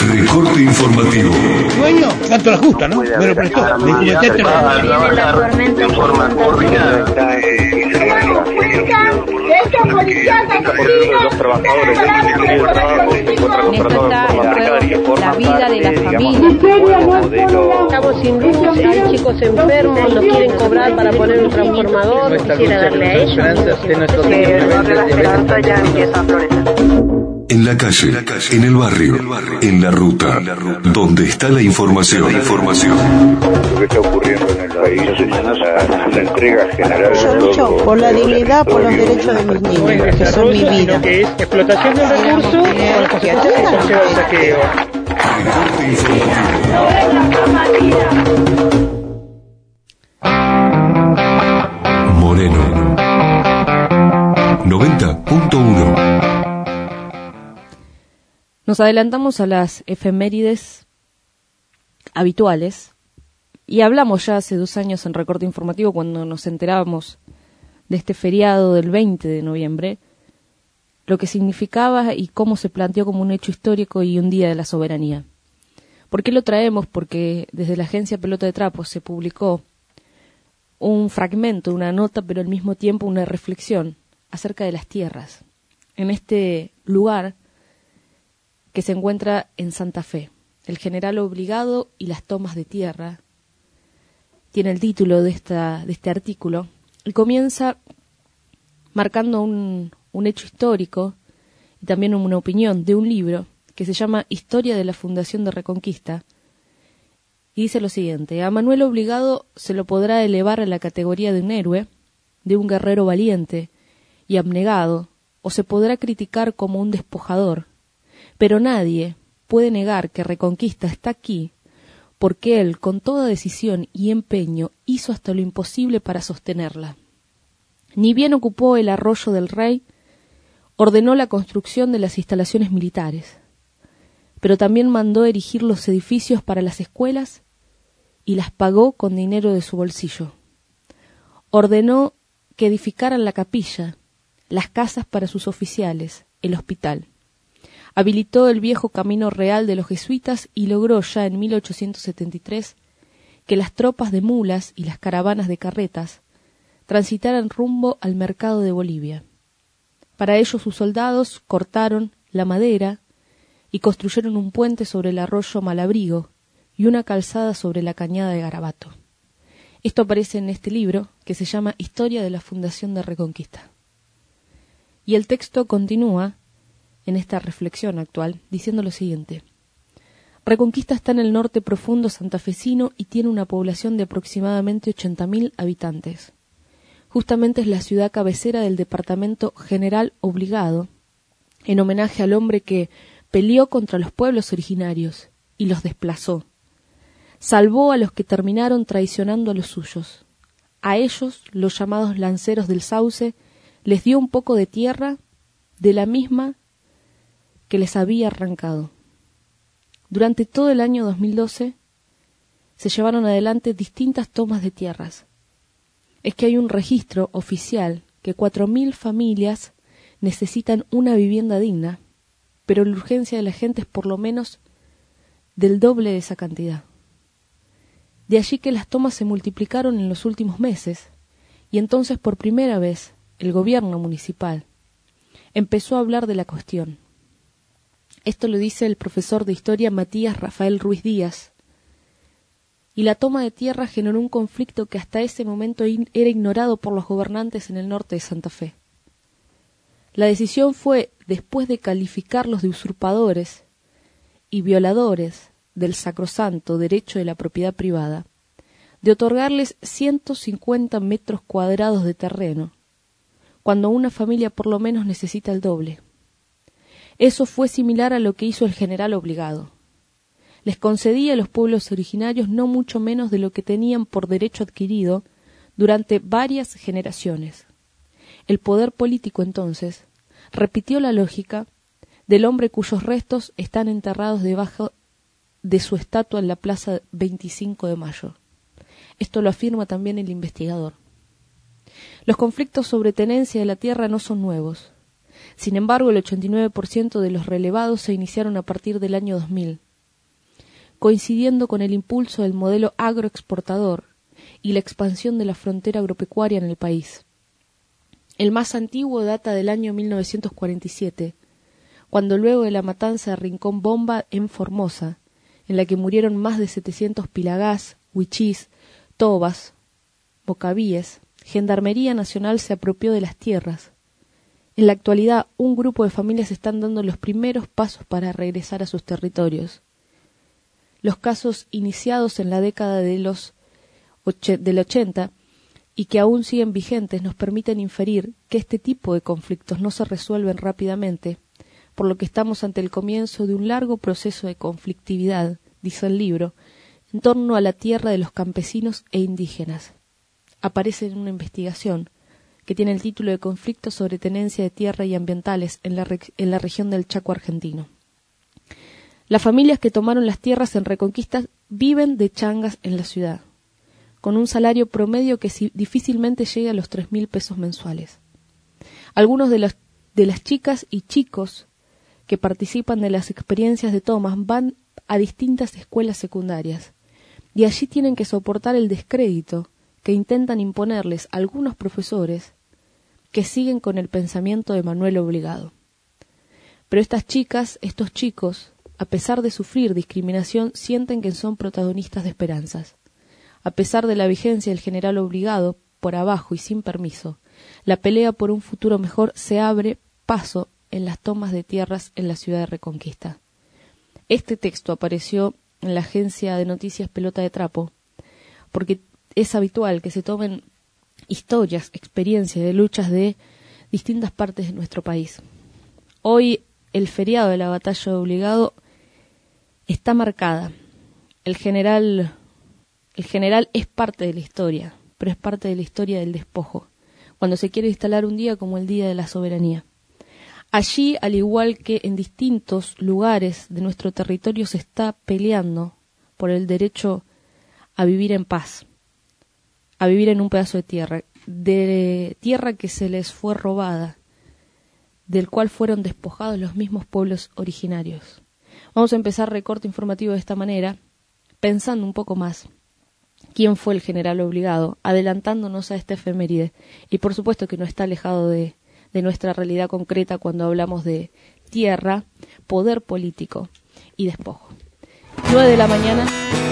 Recorte informativo. Dueño, tanto la justa, ¿no? Me lo prestó. La tormenta en forma coordinada. Estos policías asesinos, los trabajadores del trabajo se encuentran contratados la vida de la familia. Estamos sin luz, hay chicos enfermos, nos quieren cobrar para poner un transformador, quisiera darle a ellos. La esperanza ya empieza a florecer. En la calle, en el barrio, en la ruta, donde está la información. Lo que está ocurriendo en el país es la entrega general. Yo lucho por la dignidad, por los derechos de mis niños, que son mi vida. Que es explotación del recurso con las consecuencias que conlleva el saqueo. Recorte informativo. Moreno 90.1. Nos adelantamos a las efemérides habituales y hablamos ya hace 2 años en Recorte Informativo, cuando nos enterábamos de este feriado del 20 de noviembre, lo que significaba y cómo se planteó como un hecho histórico y un día de la soberanía. ¿Por qué lo traemos? Porque desde la agencia Pelota de Trapo se publicó un fragmento, una nota, pero al mismo tiempo una reflexión acerca de las tierras en este lugar que se encuentra en Santa Fe. El general obligado y las tomas de tierra tiene el título de este artículo, y comienza marcando un hecho histórico y también una opinión de un libro que se llama Historia de la Fundación de Reconquista, y dice lo siguiente: a Manuel Obligado se lo podrá elevar a la categoría de un héroe, de un guerrero valiente y abnegado, o se podrá criticar como un despojador, pero nadie puede negar que Reconquista está aquí porque él, con toda decisión y empeño, hizo hasta lo imposible para sostenerla. Ni bien ocupó el Arroyo del Rey, ordenó la construcción de las instalaciones militares, pero también mandó erigir los edificios para las escuelas y las pagó con dinero de su bolsillo. Ordenó que edificaran la capilla, las casas para sus oficiales, el hospital. Habilitó el viejo camino real de los jesuitas y logró ya en 1873 que las tropas de mulas y las caravanas de carretas transitaran rumbo al mercado de Bolivia. Para ello sus soldados cortaron la madera y construyeron un puente sobre el arroyo Malabrigo y una calzada sobre la cañada de Garabato. Esto aparece en este libro que se llama Historia de la Fundación de Reconquista. Y el texto continúa en esta reflexión actual diciendo lo siguiente: Reconquista está en el norte profundo santafesino y tiene una población de aproximadamente 80.000 habitantes. Justamente es la ciudad cabecera del departamento General Obligado, en homenaje al hombre que peleó contra los pueblos originarios y los desplazó. Salvó a los que terminaron traicionando a los suyos. A ellos, los llamados lanceros del Sauce, les dio un poco de tierra de la misma que les había arrancado. Durante todo el año 2012 se llevaron adelante distintas tomas de tierras. Es que hay un registro oficial que 4.000 familias necesitan una vivienda digna, pero la urgencia de la gente es por lo menos del doble de esa cantidad. De allí que las tomas se multiplicaron en los últimos meses, y entonces por primera vez el gobierno municipal empezó a hablar de la cuestión. Esto lo dice el profesor de historia Matías Rafael Ruiz Díaz. Y la toma de tierra generó un conflicto que hasta ese momento era ignorado por los gobernantes en el norte de Santa Fe. La decisión fue, después de calificarlos de usurpadores y violadores del sacrosanto derecho de la propiedad privada, de otorgarles 150 metros cuadrados de terreno, cuando una familia por lo menos necesita el doble. Eso fue similar a lo que hizo el general Obligado. Les concedía a los pueblos originarios no mucho menos de lo que tenían por derecho adquirido durante varias generaciones. El poder político entonces repitió la lógica del hombre cuyos restos están enterrados debajo de su estatua en la plaza 25 de Mayo. Esto lo afirma también el investigador. Los conflictos sobre tenencia de la tierra no son nuevos. Sin embargo, el 89% de los relevados se iniciaron a partir del año 2000, coincidiendo con el impulso del modelo agroexportador y la expansión de la frontera agropecuaria en el país. El más antiguo data del año 1947, cuando luego de la matanza de Rincón Bomba en Formosa, en la que murieron más de 700 pilagás, huichís, tobas, bocavíes, Gendarmería Nacional se apropió de las tierras. En la actualidad, un grupo de familias están dando los primeros pasos para regresar a sus territorios. Los casos iniciados en la década del 80 y que aún siguen vigentes nos permiten inferir que este tipo de conflictos no se resuelven rápidamente, por lo que estamos ante el comienzo de un largo proceso de conflictividad, dice el libro, en torno a la tierra de los campesinos e indígenas. Aparece en una investigación que tiene el título de Conflictos sobre tenencia de tierra y ambientales en la región del Chaco argentino. Las familias que tomaron las tierras en Reconquista viven de changas en la ciudad, con un salario promedio que difícilmente llega a los 3.000 pesos mensuales. Algunos de las chicas y chicos que participan de las experiencias de tomas van a distintas escuelas secundarias y allí tienen que soportar el descrédito que intentan imponerles algunos profesores que siguen con el pensamiento de Manuel Obligado. Pero estas chicas, estos chicos, a pesar de sufrir discriminación, sienten que son protagonistas de esperanzas. A pesar de la vigencia del general Obligado, por abajo y sin permiso, la pelea por un futuro mejor se abre paso en las tomas de tierras en la ciudad de Reconquista. Este texto apareció en la agencia de noticias Pelota de Trapo, porque es habitual que se tomen historias, experiencias de luchas de distintas partes de nuestro país. Hoy el feriado de la batalla de Obligado está marcada. El general es parte de la historia, pero es parte de la historia del despojo, cuando se quiere instalar un día como el Día de la Soberanía. Allí, al igual que en distintos lugares de nuestro territorio, se está peleando por el derecho a vivir en paz, a vivir en un pedazo de tierra que se les fue robada, del cual fueron despojados los mismos pueblos originarios. Vamos a empezar recorte informativo de esta manera, pensando un poco más quién fue el general Obligado, adelantándonos a esta efeméride, y por supuesto que no está alejado de nuestra realidad concreta cuando hablamos de tierra, poder político y despojo. 9 de la mañana.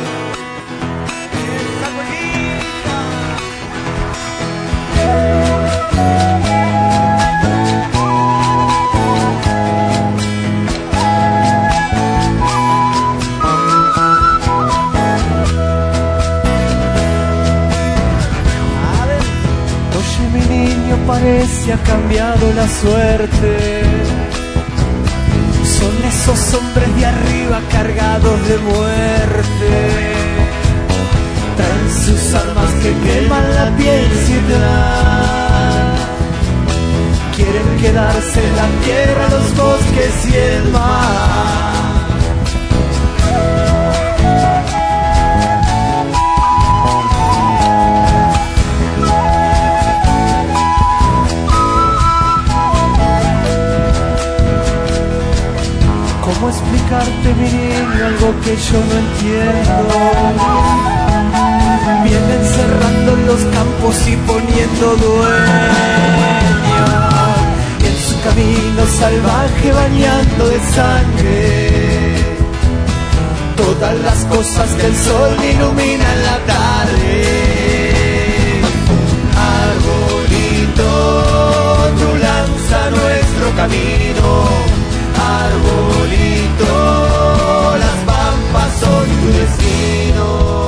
Parece ha cambiado la suerte. Son esos hombres de arriba cargados de muerte. Traen sus armas que queman la piel sin nada. Quieren quedarse en la tierra, los bosques y el mar. ¿Cómo explicarte, mi niño, algo que yo no entiendo? Vienen cerrando los campos y poniendo dueños, y en su camino salvaje bañando de sangre todas las cosas que el sol ilumina en la tarde. Arbolito, tú lanza nuestro camino. Arbolito, las pampas son tu destino.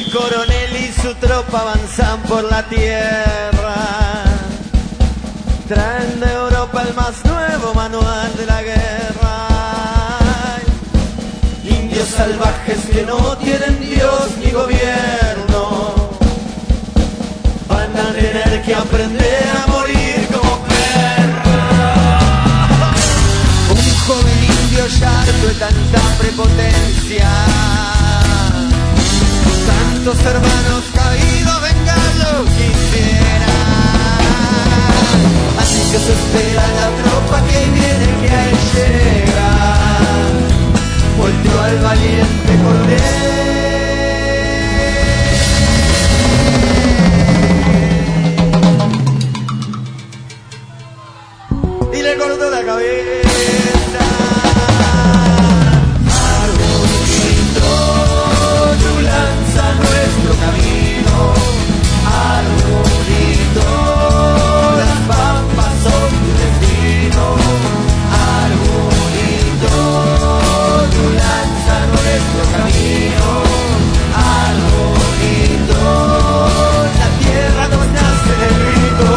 coronel y su tropa avanzan por la tierra. Traen de Europa el más nuevo manual de la guerra. Indios salvajes que no tienen Dios ni gobierno van a tener que aprender a morir como perros. Un joven indio ya harto de tanta prepotencia, tantos hermanos caídos vengarlo quisiera. Así que se espera la tropa que viene, que ahí llega. Volteó al valiente coronel y le cortó la cabeza. Arbolito, tu lanza nuestro camino. Arbolito, las pampas son tu destino. Arbolito, tu lanza nuestro camino. Arbolito, la tierra nos nace de grito.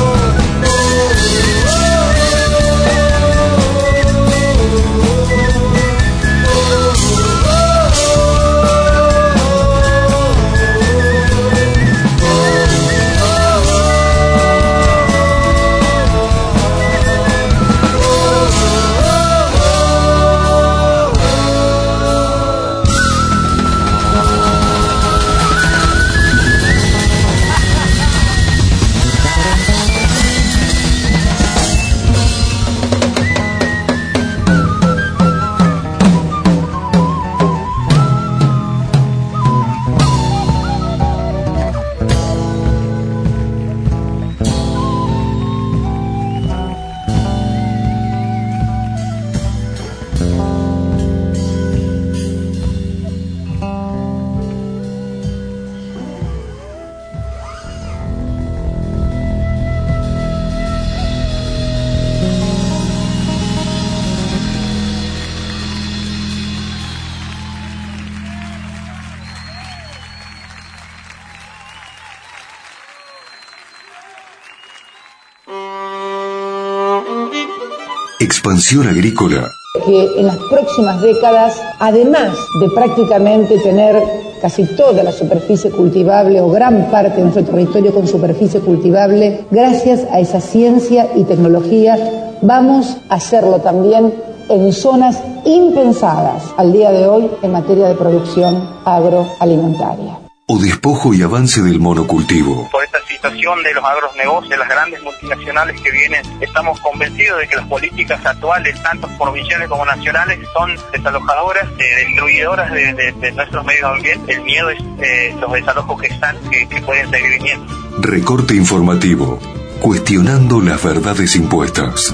Expansión agrícola. Que en las próximas décadas, además de prácticamente tener casi toda la superficie cultivable o gran parte de nuestro territorio con superficie cultivable, gracias a esa ciencia y tecnología, vamos a hacerlo también en zonas impensadas al día de hoy en materia de producción agroalimentaria. O despojo y avance del monocultivo. Por esta situación de los agronegocios, de las grandes multinacionales que vienen, estamos convencidos de que las políticas actuales, tanto provinciales como nacionales, son desalojadoras, destruidoras de nuestros medios ambientes. El miedo es los desalojos que pueden seguir viniendo. Recorte informativo, cuestionando las verdades impuestas.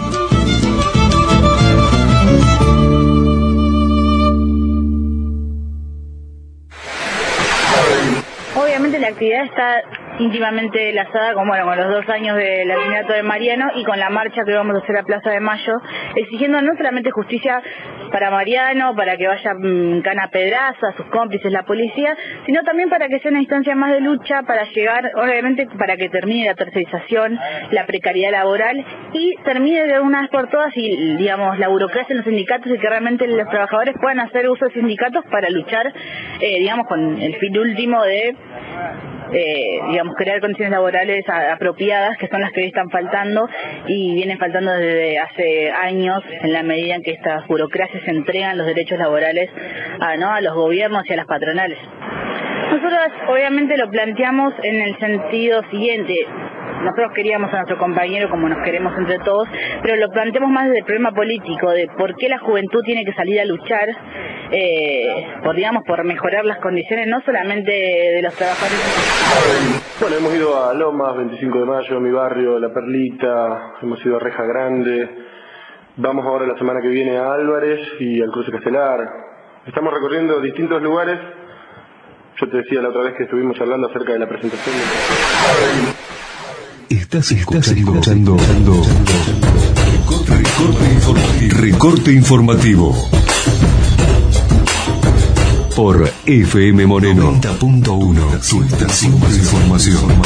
Obviamente la actividad está íntimamente enlazada con los 2 años del asesinato de Mariano y con la marcha que vamos a hacer a Plaza de Mayo, exigiendo no solamente justicia para Mariano, para que vaya Cana Pedraza, sus cómplices, la policía, sino también para que sea una instancia más de lucha, para llegar, obviamente, para que termine la tercerización, la precariedad laboral y termine de una vez por todas y, digamos, la burocracia en los sindicatos y que realmente los trabajadores puedan hacer uso de sindicatos para luchar, digamos, con el fin último de crear condiciones laborales apropiadas, que son las que hoy están faltando y vienen faltando desde hace años, en la medida en que estas burocracias entregan los derechos laborales a los gobiernos y a las patronales. Nosotros obviamente lo planteamos en el sentido siguiente. Nosotros queríamos a nuestro compañero como nos queremos entre todos, pero lo planteamos más desde el problema político, de por qué la juventud tiene que salir a luchar por mejorar las condiciones, no solamente de los trabajadores. Bueno, hemos ido a Lomas, 25 de mayo, mi barrio, La Perlita, hemos ido a Reja Grande, vamos ahora la semana que viene a Álvarez y al Cruce Castelar. Estamos recorriendo distintos lugares. Yo te decía la otra vez que estuvimos hablando acerca de la presentación Estás escuchando Recorte informativo. por FM Moreno 90.1. Tu estación de información.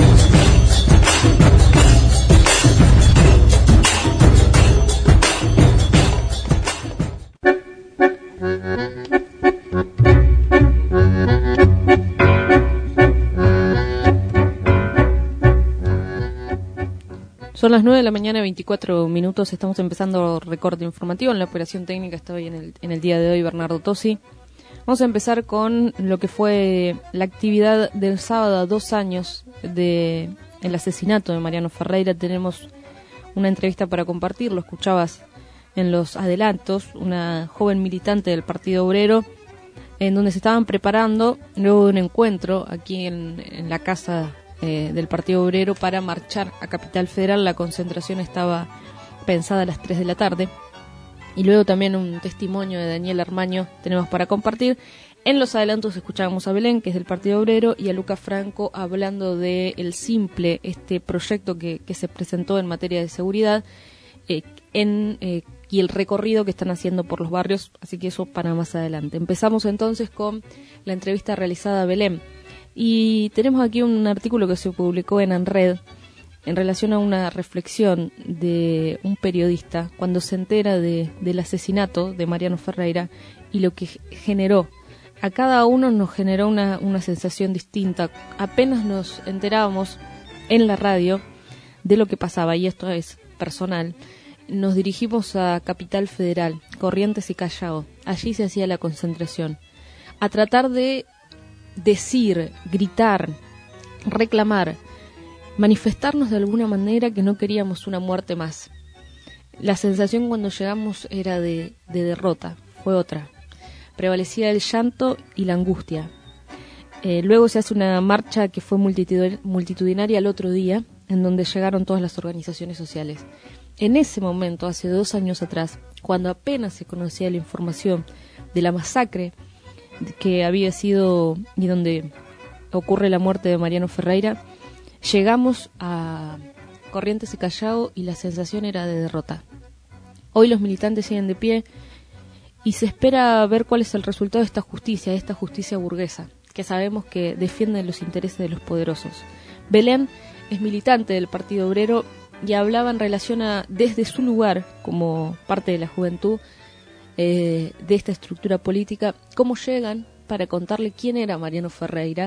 Son las 9 de la mañana, 24 minutos. Estamos empezando recorte informativo. En la operación técnica está hoy en el día de hoy Bernardo Tosi. Vamos a empezar con lo que fue la actividad del sábado a 2 años del asesinato de Mariano Ferreira. Tenemos una entrevista para compartir, lo escuchabas en los adelantos, una joven militante del Partido Obrero, en donde se estaban preparando luego de un encuentro aquí en la casa del Partido Obrero para marchar a Capital Federal. La concentración estaba pensada a las 3 de la tarde. Y luego también un testimonio de Daniel Armaño tenemos para compartir. En los adelantos escuchábamos a Belén, que es del Partido Obrero, y a Luca Franco hablando de el Simple, este proyecto que se presentó en materia de seguridad y el recorrido que están haciendo por los barrios, así que eso para más adelante. Empezamos entonces con la entrevista realizada a Belén. Y tenemos aquí un artículo que se publicó en ANRED en relación a una reflexión de un periodista cuando se entera del asesinato de Mariano Ferreira y lo que generó. A cada uno nos generó una sensación distinta. Apenas nos enterábamos en la radio de lo que pasaba, y esto es personal, nos dirigimos a Capital Federal, Corrientes y Callao. Allí se hacía la concentración. A tratar de decir, gritar, reclamar, manifestarnos de alguna manera que no queríamos una muerte más. La sensación cuando llegamos era de derrota, fue otra. Prevalecía el llanto y la angustia. Luego se hace una marcha que fue multitudinaria el otro día, en donde llegaron todas las organizaciones sociales. En ese momento, hace 2 años atrás, cuando apenas se conocía la información de la masacre que había sido y donde ocurre la muerte de Mariano Ferreira, llegamos a Corrientes y Callao y la sensación era de derrota. Hoy los militantes siguen de pie y se espera ver cuál es el resultado de esta justicia burguesa, que sabemos que defiende los intereses de los poderosos. Belén es militante del Partido Obrero y hablaba en relación a, desde su lugar, como parte de la juventud, de esta estructura política, cómo llegan para contarle quién era Mariano Ferreira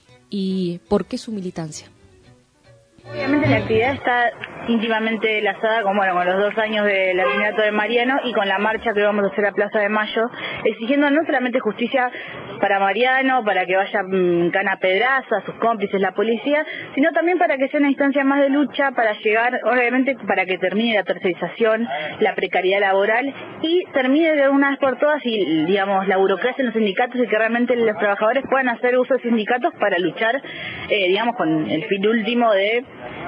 y por qué su militancia. Obviamente la actividad está íntimamente enlazada con los 2 años del asesinato de Mariano y con la marcha que vamos a hacer a Plaza de Mayo, exigiendo no solamente justicia para Mariano, para que vaya Cana Pedraza, sus cómplices, la policía, sino también para que sea una instancia más de lucha, para llegar, obviamente, para que termine la tercerización, la precariedad laboral y termine de una vez por todas y, digamos, la burocracia en los sindicatos y que realmente los trabajadores puedan hacer uso de sindicatos para luchar, digamos, con el fin último de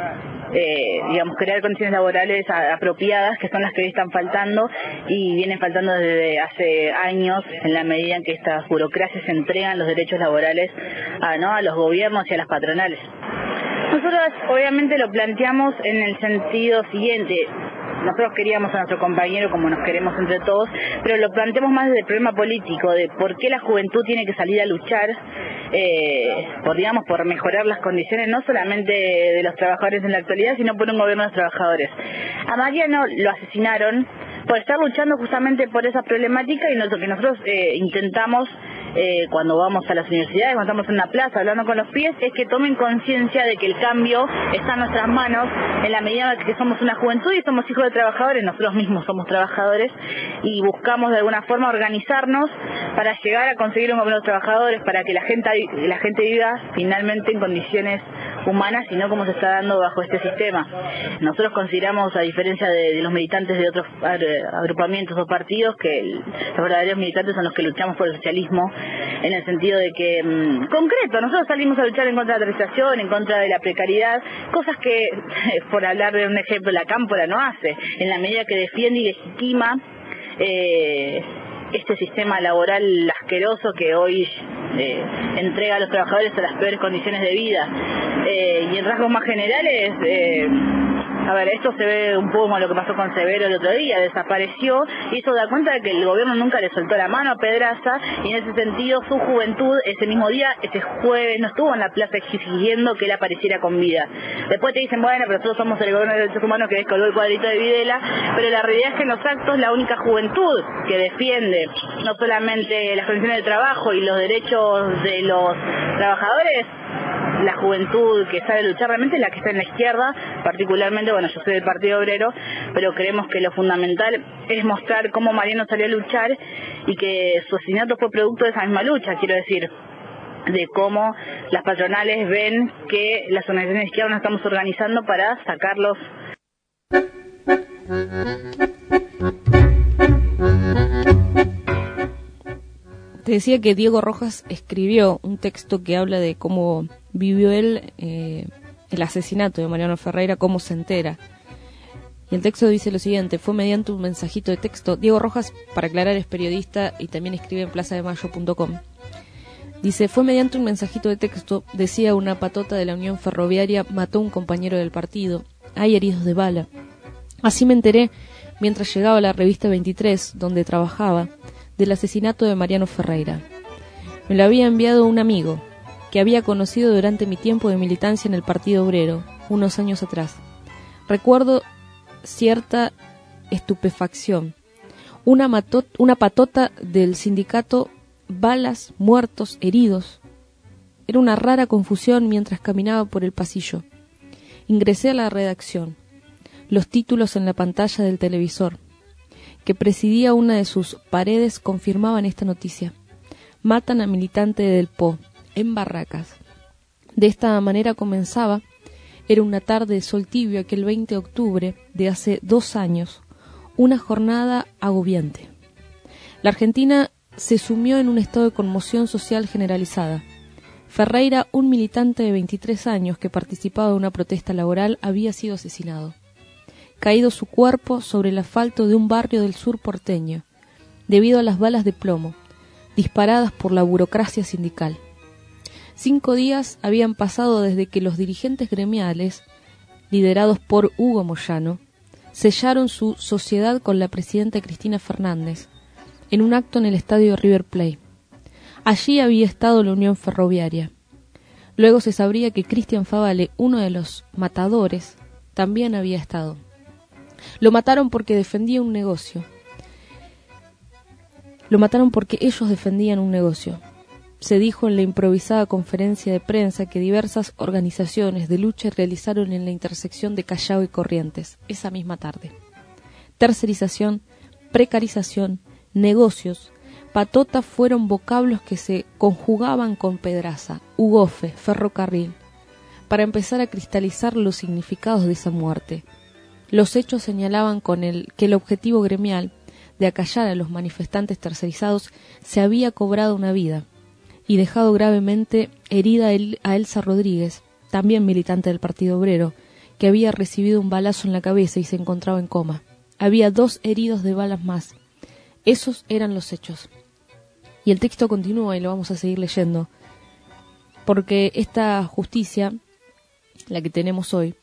crear condiciones laborales apropiadas, que son las que hoy están faltando y vienen faltando desde hace años, en la medida en que estas burocracias entregan los derechos laborales a los gobiernos y a las patronales. Nosotros obviamente lo planteamos en el sentido siguiente. Nosotros queríamos a nuestro compañero como nos queremos entre todos, pero lo planteamos más desde el problema político, de por qué la juventud tiene que salir a luchar por mejorar las condiciones no solamente de los trabajadores en la actualidad, sino por un gobierno de los trabajadores. A Mariano lo asesinaron por estar luchando justamente por esa problemática, y lo que nosotros intentamos cuando vamos a las universidades, cuando estamos en una plaza hablando con los pies, es que tomen conciencia de que el cambio está en nuestras manos en la medida en que somos una juventud y somos hijos de trabajadores, nosotros mismos somos trabajadores y buscamos de alguna forma organizarnos para llegar a conseguir un gobierno de trabajadores, para que la gente viva finalmente en condiciones humanas y no como se está dando bajo este sistema. Nosotros consideramos, a diferencia de los militantes de otros agrupamientos o partidos, que los verdaderos militantes son los que luchamos por el socialismo, en el sentido de que, concreto, nosotros salimos a luchar en contra de la tercerización, en contra de la precariedad, cosas que, por hablar de un ejemplo, la Cámpora no hace, en la medida que defiende y legitima este sistema laboral asqueroso que hoy entrega a los trabajadores a las peores condiciones de vida. Y en rasgos más generales, bueno, esto se ve un poco como lo que pasó con Severo el otro día, desapareció, y eso da cuenta de que el gobierno nunca le soltó la mano a Pedraza, y en ese sentido su juventud ese mismo día, ese jueves, no estuvo en la plaza exigiendo que él apareciera con vida. Después te dicen, bueno, pero nosotros somos el gobierno de derechos humanos que descolgó el cuadrito de Videla, pero la realidad es que en los actos la única juventud que defiende no solamente las condiciones de trabajo y los derechos de los trabajadores, la juventud que sabe luchar realmente es la que está en la izquierda, particularmente, bueno, yo soy del Partido Obrero, pero creemos que lo fundamental es mostrar cómo Mariano salió a luchar y que su asesinato fue producto de esa misma lucha, quiero decir, de cómo las patronales ven que las organizaciones de izquierda nos estamos organizando para sacarlos. Te decía que Diego Rojas escribió un texto que habla de cómo vivió él el asesinato de Mariano Ferreira, cómo se entera. Y el texto dice lo siguiente: fue mediante un mensajito de texto. Diego Rojas, para aclarar, es periodista y también escribe en plazademayo.com. Dice, fue mediante un mensajito de texto, decía una patota de la Unión Ferroviaria, mató a un compañero del partido, hay heridos de bala. Así me enteré mientras llegaba a la revista 23, donde trabajaba, del asesinato de Mariano Ferreira. Me lo había enviado un amigo, que había conocido durante mi tiempo de militancia en el Partido Obrero, unos años atrás. Recuerdo cierta estupefacción. Una patota del sindicato, balas, muertos, heridos. Era una rara confusión mientras caminaba por el pasillo. Ingresé a la redacción. Los títulos en la pantalla del televisor, que presidía una de sus paredes, confirmaban esta noticia. Matan a militante del PO, en Barracas. De esta manera comenzaba. Era una tarde de sol tibio aquel 20 de octubre de hace 2 años, una jornada agobiante. La Argentina se sumió en un estado de conmoción social generalizada. Ferreira, un militante de 23 años que participaba de una protesta laboral, había sido asesinado. Caído su cuerpo sobre el asfalto de un barrio del sur porteño, debido a las balas de plomo, disparadas por la burocracia sindical. 5 días habían pasado desde que los dirigentes gremiales, liderados por Hugo Moyano, sellaron su sociedad con la presidenta Cristina Fernández, en un acto en el estadio River Plate. Allí había estado la Unión Ferroviaria. Luego se sabría que Cristian Favale, uno de los matadores, también había estado. Lo mataron porque defendía un negocio. Lo mataron porque ellos defendían un negocio. Se dijo en la improvisada conferencia de prensa que diversas organizaciones de lucha realizaron en la intersección de Callao y Corrientes esa misma tarde. Tercerización, precarización, negocios, patota fueron vocablos que se conjugaban con Pedraza, Ugofe, ferrocarril, para empezar a cristalizar los significados de esa muerte. Los hechos señalaban que el objetivo gremial de acallar a los manifestantes tercerizados se había cobrado una vida y dejado gravemente herida a Elsa Rodríguez, también militante del Partido Obrero, que había recibido un balazo en la cabeza y se encontraba en coma. Había 2 heridos de balas más. Esos eran los hechos. Y el texto continúa y lo vamos a seguir leyendo, porque esta justicia, la que tenemos hoy,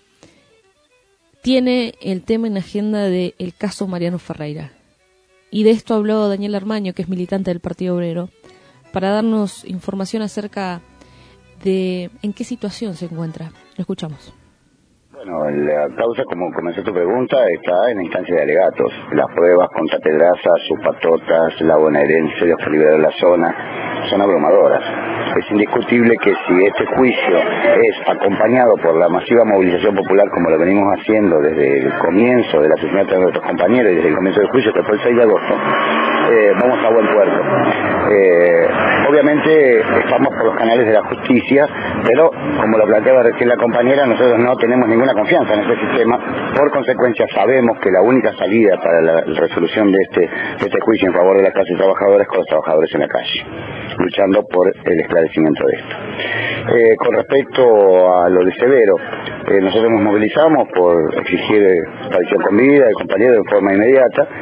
tiene el tema en agenda del caso Mariano Ferreira. Y de esto habló Daniel Armaño, que es militante del Partido Obrero, para darnos información acerca de en qué situación se encuentra. Lo escuchamos. Bueno, la causa, como comenzó tu pregunta, está en la instancia de alegatos. Las pruebas contra Pedraza, sus patotas, la bonaerense, los que liberaron la zona, son abrumadoras. Es indiscutible que si este juicio es acompañado por la masiva movilización popular, como lo venimos haciendo desde el comienzo del asesinato de nuestros compañeros y desde el comienzo del juicio, que fue el 6 de agosto, vamos a buen puerto. Obviamente estamos por los canales de la justicia, pero como lo planteaba recién la compañera, nosotros no tenemos ninguna confianza en este sistema. Por consecuencia, sabemos que la única salida para la resolución de este juicio en favor de la clase trabajadora es con los trabajadores en la calle, luchando por el esclarecimiento de esto. Con respecto a lo de Severo, nosotros nos movilizamos por exigir extradición con vida del compañero en forma inmediata.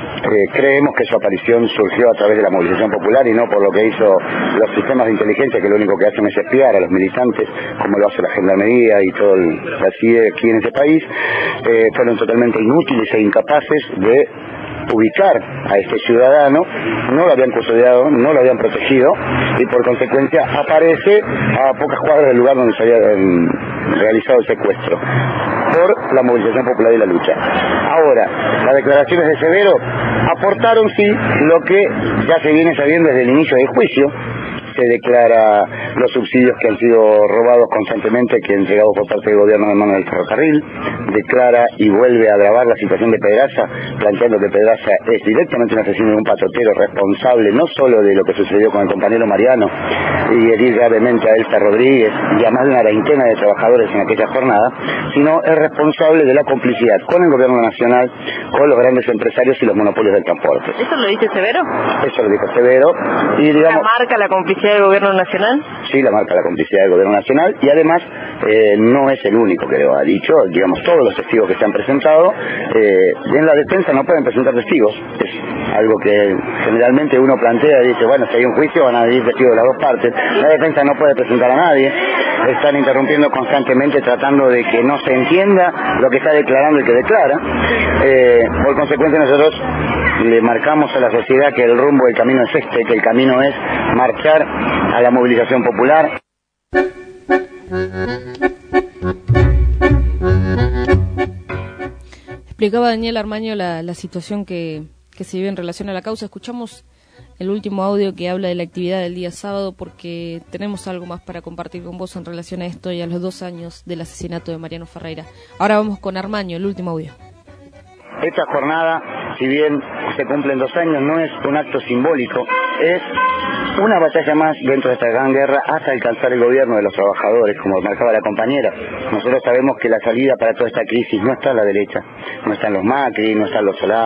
Creemos que su aparición surgió a través de la movilización popular y no por lo que hizo los sistemas de inteligencia, que lo único que hacen es espiar a los militantes, como lo hace la Gendarmería y todo la CIE aquí en este país. Fueron totalmente inútiles e incapaces de ubicar a este ciudadano, no lo habían custodiado, no lo habían protegido y por consecuencia aparece a pocas cuadras del lugar donde se había realizado el secuestro por la movilización popular y la lucha. Ahora, las declaraciones de Severo aportaron sí lo que ya se viene sabiendo desde el inicio del juicio. Se declara los subsidios que han sido robados constantemente, que entregados por parte del gobierno de mano del ferrocarril, declara y vuelve a agravar la situación de Pedraza, planteando que Pedraza es directamente un asesino y un patotero responsable no solo de lo que sucedió con el compañero Mariano y herir gravemente a Elsa Rodríguez y a más de una veintena de trabajadores en aquella jornada, sino es responsable de la complicidad con el gobierno nacional, con los grandes empresarios y los monopolios del transporte. ¿Eso lo dice Severo? Eso lo dijo Severo y digamos... ¿La marca la complicidad del gobierno nacional? Sí, la marca la complicidad del gobierno nacional y además no es el único que lo ha dicho, digamos todos los testigos que se han presentado, en la defensa no pueden presentar testigos, es algo que generalmente uno plantea y dice, bueno, si hay un juicio van a venir testigos de las dos partes, la defensa no puede presentar a nadie, están interrumpiendo constantemente tratando de que no se entienda lo que está declarando el que declara, por consecuencia nosotros le marcamos a la sociedad que el rumbo del camino es este, que el camino es marchar a la movilización popular. Explicaba Daniel Armaño la situación que se vive en relación a la causa. Escuchamos el último audio que habla de la actividad del día sábado porque tenemos algo más para compartir con vos en relación a esto y a los 2 años del asesinato de Mariano Ferreira. Ahora vamos con Armaño, el último audio. Esta jornada, si bien se cumplen 2 años, no es un acto simbólico, es una batalla más dentro de esta gran guerra hasta alcanzar el gobierno de los trabajadores, como marcaba la compañera. Nosotros sabemos que la salida para toda esta crisis no está en la derecha, no está en los Macri, no está en los Solá,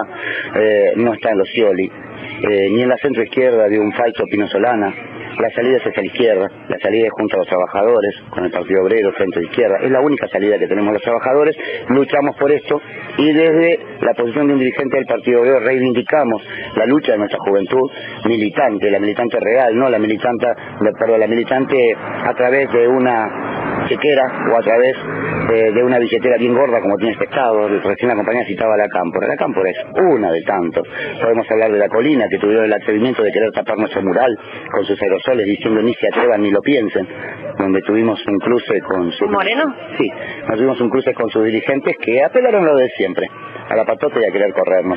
no está en los Scioli, ni en la centroizquierda de un falso Pino Solana. La salida es hacia la izquierda, la salida es junto a los trabajadores, con el Partido Obrero, Frente de Izquierda. Es la única salida que tenemos los trabajadores, luchamos por esto y desde la posición de un dirigente del Partido Obrero reivindicamos la lucha de nuestra juventud militante, la militante real, no la militante, la militante a través de una chequera o a través de una billetera bien gorda como tiene este Estado. Recién la compañía citaba a la Cámpora. La Cámpora es una de tantos. Podemos hablar de la Colina, que tuvieron el atrevimiento de querer tapar nuestro mural con sus aerosoles diciendo ni se atrevan ni lo piensen, donde tuvimos un cruce con sus... ¿Moreno? Sí, nos tuvimos un cruce con sus dirigentes que apelaron lo de siempre, a la patota y a querer corrernos.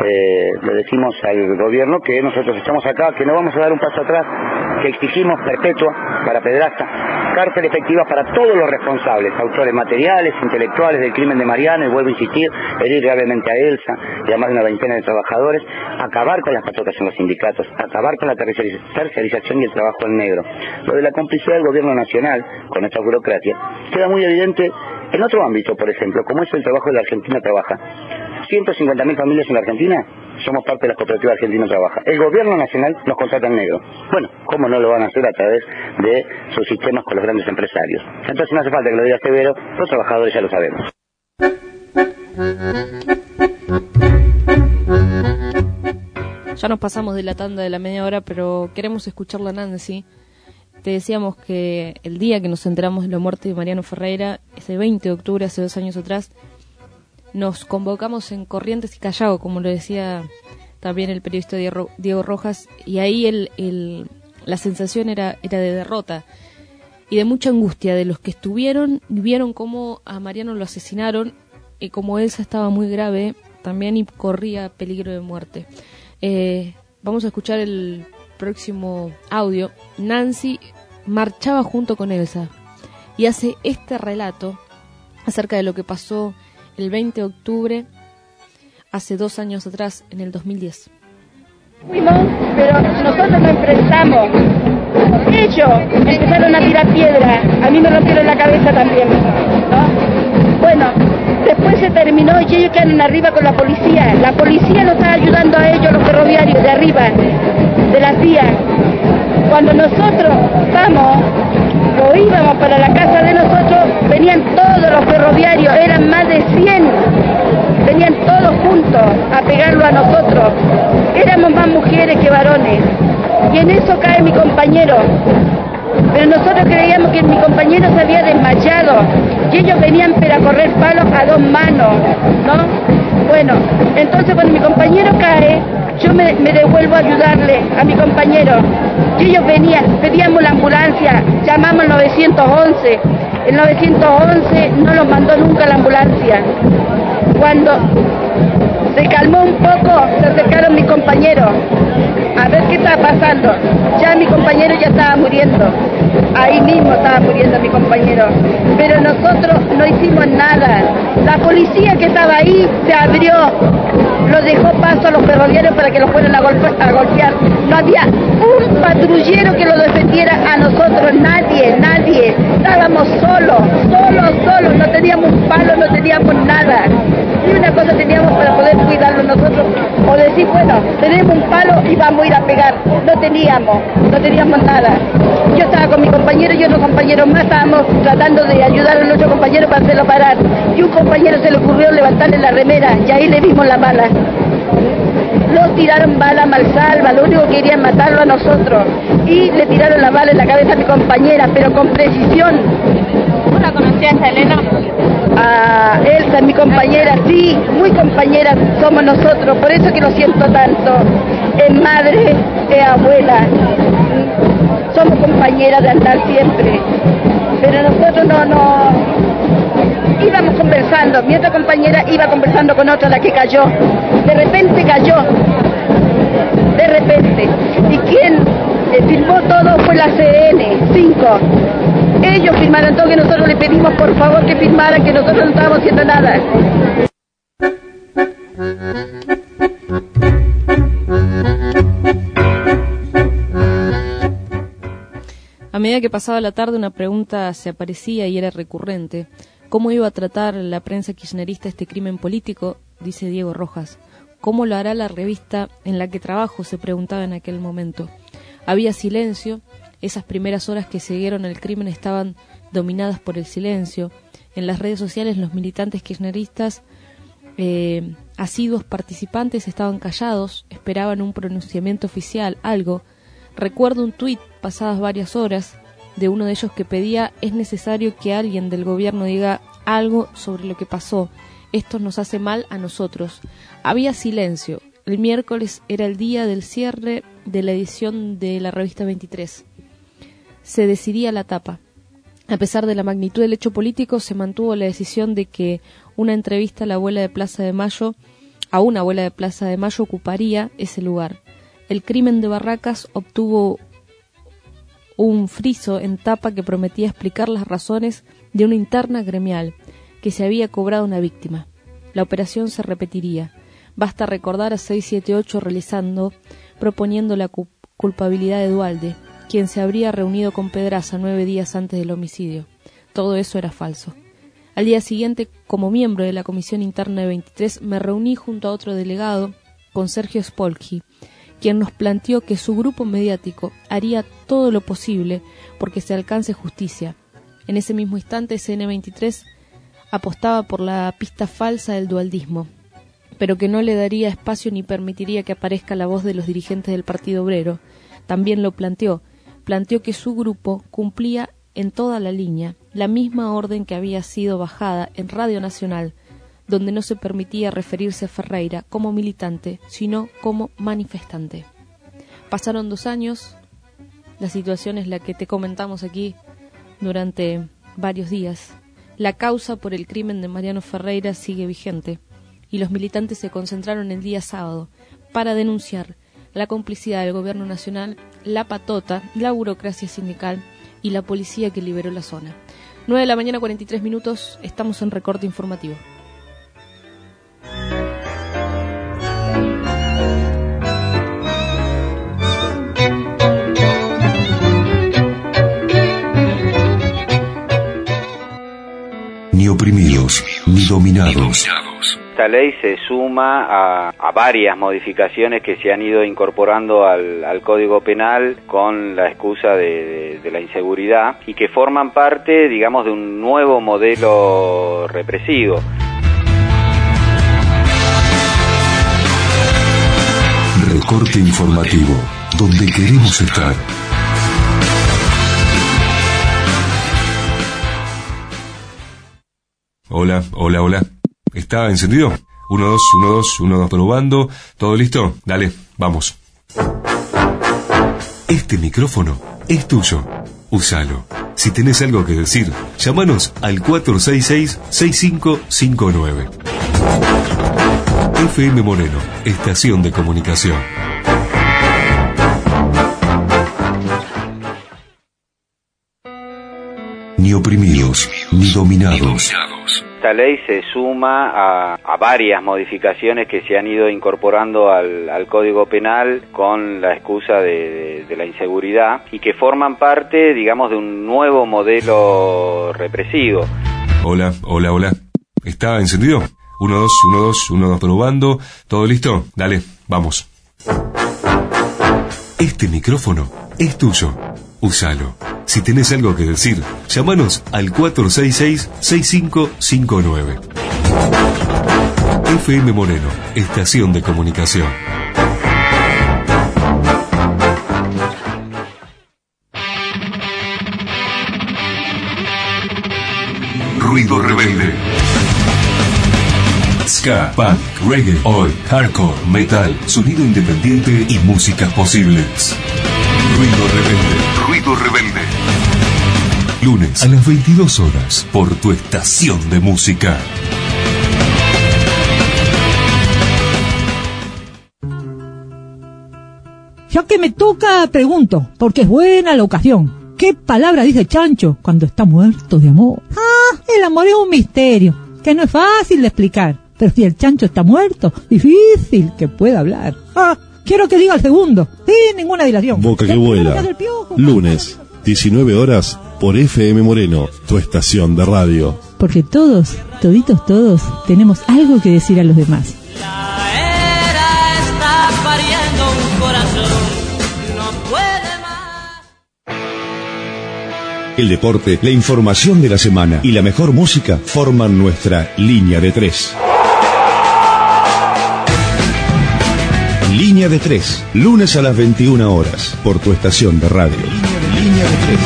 Le decimos al gobierno que nosotros estamos acá, que no vamos a dar un paso atrás, que exigimos perpetua para Pedraza, cárcel efectiva para todos los responsables, autores materiales, intelectuales del crimen de Mariano, y vuelvo a insistir, herir gravemente a Elsa y a más de una veintena de trabajadores, acabar con las patotas en los sindicatos, acabar con la tercerización y el trabajo en negro. Lo de la complicidad del gobierno nacional con esta burocracia queda muy evidente en otro ámbito, por ejemplo, como es el trabajo de la Argentina Trabaja. 150.000 familias en la Argentina somos parte de la cooperativa Argentina Trabaja. El gobierno nacional nos contrata en negro. Bueno, ¿cómo no lo van a hacer a través de sus sistemas con los grandes empresarios? Entonces no hace falta que lo diga Severo, los trabajadores ya lo sabemos. Ya nos pasamos de la tanda de la media hora, pero queremos escucharla a Nancy. Te decíamos que el día que nos enteramos de la muerte de Mariano Ferreira, ese 20 de octubre, hace 2 años atrás, nos convocamos en Corrientes y Callao, como lo decía también el periodista Diego Rojas, y ahí la sensación era de derrota y de mucha angustia de los que estuvieron y vieron cómo a Mariano lo asesinaron y como Elsa estaba muy grave también y corría peligro de muerte. Vamos a escuchar el próximo audio. Nancy marchaba junto con Elsa y hace este relato acerca de lo que pasó el 20 de octubre hace 2 años atrás, en el 2010. Fuimos, pero nosotros nos enfrentamos. Ellos empezaron a tirar piedra, a mí me rompieron la cabeza también, ¿no? Bueno, después se terminó y ellos quedaron arriba con la policía nos está ayudando a ellos, los ferroviarios de arriba, de las vías. Cuando nosotros íbamos para la casa de nosotros, venían todos los ferroviarios, eran más de 100, venían todos juntos a pegarlo a nosotros. Éramos más mujeres que varones. Y en eso cae mi compañero. Pero nosotros creíamos que mi compañero se había desmayado. Y ellos venían para correr palos a 2 manos, ¿no? Bueno, entonces cuando mi compañero cae, yo me devuelvo a ayudarle a mi compañero. Y ellos venían, pedíamos la ambulancia, llamamos al 911. El 911 no los mandó nunca la ambulancia. Cuando se calmó un poco, se acercaron mis compañeros a ver qué estaba pasando. Ya mi compañero ya estaba muriendo. Ahí mismo estaba muriendo mi compañero. Pero nosotros no hicimos nada. La policía que estaba ahí se abrió, lo dejó paso a los ferroviarios para que los fueran a golpear. No había un patrullero que lo defendiera a nosotros, nadie. Estábamos solos, no teníamos un palo, no teníamos nada. Ni una cosa teníamos para poder cuidarlo nosotros, o decir, bueno, tenemos un palo y vamos a ir a pegar. No teníamos nada. Yo estaba con mi compañero y otros compañeros más, estábamos tratando de ayudar a nuestro compañero para hacerlo parar. Y un compañero se le ocurrió levantarle la remera, y ahí le vimos la bala. Nos tiraron bala malsalva, lo único que querían matarlo a nosotros. Y le tiraron la bala en la cabeza a mi compañera, pero con precisión. ¿Vos la conocías a Elena? A Elsa, mi compañera, sí, muy compañera somos nosotros, por eso que lo siento tanto. Es madre, es abuela, somos compañeras de andar siempre. Pero nosotros no íbamos conversando, mi otra compañera iba conversando con otra, la que cayó. De repente cayó. Y quien filmó todo fue la CN5. Ellos firmaron todo, que nosotros le pedimos por favor que firmaran, que nosotros no estábamos haciendo nada. A medida que pasaba la tarde, una pregunta se aparecía y era recurrente. ¿Cómo iba a tratar la prensa kirchnerista este crimen político? Dice Diego Rojas. ¿Cómo lo hará la revista en la que trabajo?, se preguntaba en aquel momento. Había silencio. Esas primeras horas que siguieron el crimen estaban dominadas por el silencio. En las redes sociales los militantes kirchneristas, asiduos participantes, estaban callados, esperaban un pronunciamiento oficial, algo. Recuerdo un tuit, pasadas varias horas, de uno de ellos que pedía: es necesario que alguien del gobierno diga algo sobre lo que pasó. Esto nos hace mal a nosotros. Había silencio. El miércoles era el día del cierre de la edición de la revista 23. Se decidía la tapa. A pesar de la magnitud del hecho político, se mantuvo la decisión de que una entrevista a una abuela de Plaza de Mayo ocuparía ese lugar. El crimen de Barracas obtuvo un friso en tapa que prometía explicar las razones de una interna gremial que se había cobrado una víctima. La operación se repetiría. Basta recordar a 678 proponiendo la culpabilidad de Duhalde, quien se habría reunido con Pedraza 9 días antes del homicidio. Todo eso era falso. Al día siguiente, como miembro de la comisión interna de 23, me reuní junto a otro delegado, con Sergio Spolky, quien nos planteó que su grupo mediático haría todo lo posible porque se alcance justicia. En ese mismo instante, CN23 apostaba por la pista falsa del dualdismo, pero que no le daría espacio ni permitiría que aparezca la voz de los dirigentes del Partido Obrero. También lo planteó que su grupo cumplía en toda la línea la misma orden que había sido bajada en Radio Nacional, donde no se permitía referirse a Ferreira como militante, sino como manifestante. Pasaron 2 años, la situación es la que te comentamos aquí durante varios días. La causa por el crimen de Mariano Ferreira sigue vigente, y los militantes se concentraron el día sábado para denunciar la complicidad del gobierno nacional, la patota, la burocracia sindical y la policía que liberó la zona. 9 de la mañana, 43 minutos, estamos en Recorte Informativo. Ni oprimidos, ni dominados. Esta ley se suma a varias modificaciones que se han ido incorporando al Código Penal con la excusa de la inseguridad y que forman parte, digamos, de un nuevo modelo represivo. Recorte informativo, donde queremos estar. Hola, hola, hola. ¿Está encendido? 1, 2, 1, 2, 1, 2, probando. ¿Todo listo? Dale, vamos. Este micrófono es tuyo. Úsalo. Si tenés algo que decir, llámanos al 466-6559. FM Moreno, estación de comunicación. Ni oprimidos, ni dominados. Esta ley se suma a varias modificaciones que se han ido incorporando al Código Penal con la excusa de la inseguridad y que forman parte, digamos, de un nuevo modelo represivo. Hola, hola, hola. ¿Está encendido? 1, 2, 1, 2, 1, 2, probando. ¿Todo listo? Dale, vamos. Este micrófono es tuyo. Úsalo. Si tenés algo que decir, llámanos al 466-6559. FM Moreno, estación de comunicación. Ruido rebelde. Ska, punk, reggae, oi, hardcore, metal, sonido independiente y músicas posibles. Ruido rebelde. Ruido rebelde. Lunes a las 22 horas por tu estación de música. Ya que me toca, pregunto, porque es buena la ocasión. ¿Qué palabra dice Chancho cuando está muerto de amor? El amor es un misterio, que no es fácil de explicar. Pero si el Chancho está muerto, difícil que pueda hablar. Quiero que diga el segundo, sin ninguna dilación. Boca que vuela. Lunes, 19 horas, por FM Moreno, tu estación de radio. Porque todos, toditos todos, tenemos algo que decir a los demás. La era está pariendo un corazón, no puede más. El deporte, la información de la semana y la mejor música forman nuestra línea de 3. Línea de 3, lunes a las 21 horas, por tu estación de radio. Línea de 3.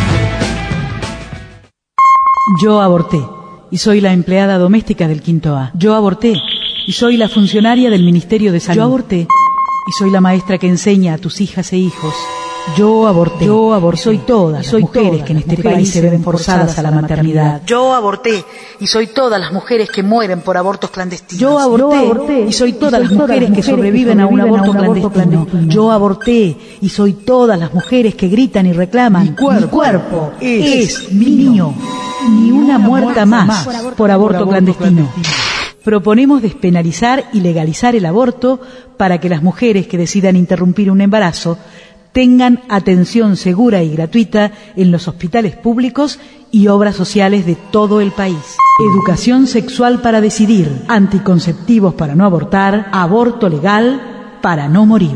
Yo aborté, y soy la empleada doméstica del Quinto A. Yo aborté, y soy la funcionaria del Ministerio de Salud. Yo aborté, y soy la maestra que enseña a tus hijas e hijos. Yo aborté, y soy todas las mujeres que en este país se ven forzadas a la maternidad. Yo aborté, y soy todas las mujeres que mueren por abortos clandestinos. Yo aborté, y soy todas las mujeres que sobreviven a un aborto clandestino. Yo aborté, y soy todas las mujeres que gritan y reclaman: mi cuerpo es mío. Ni una muerta más por aborto clandestino. Proponemos despenalizar y legalizar el aborto para que las mujeres que decidan interrumpir un embarazo tengan atención segura y gratuita en los hospitales públicos y obras sociales de todo el país. Educación sexual para decidir, anticonceptivos para no abortar, aborto legal para no morir.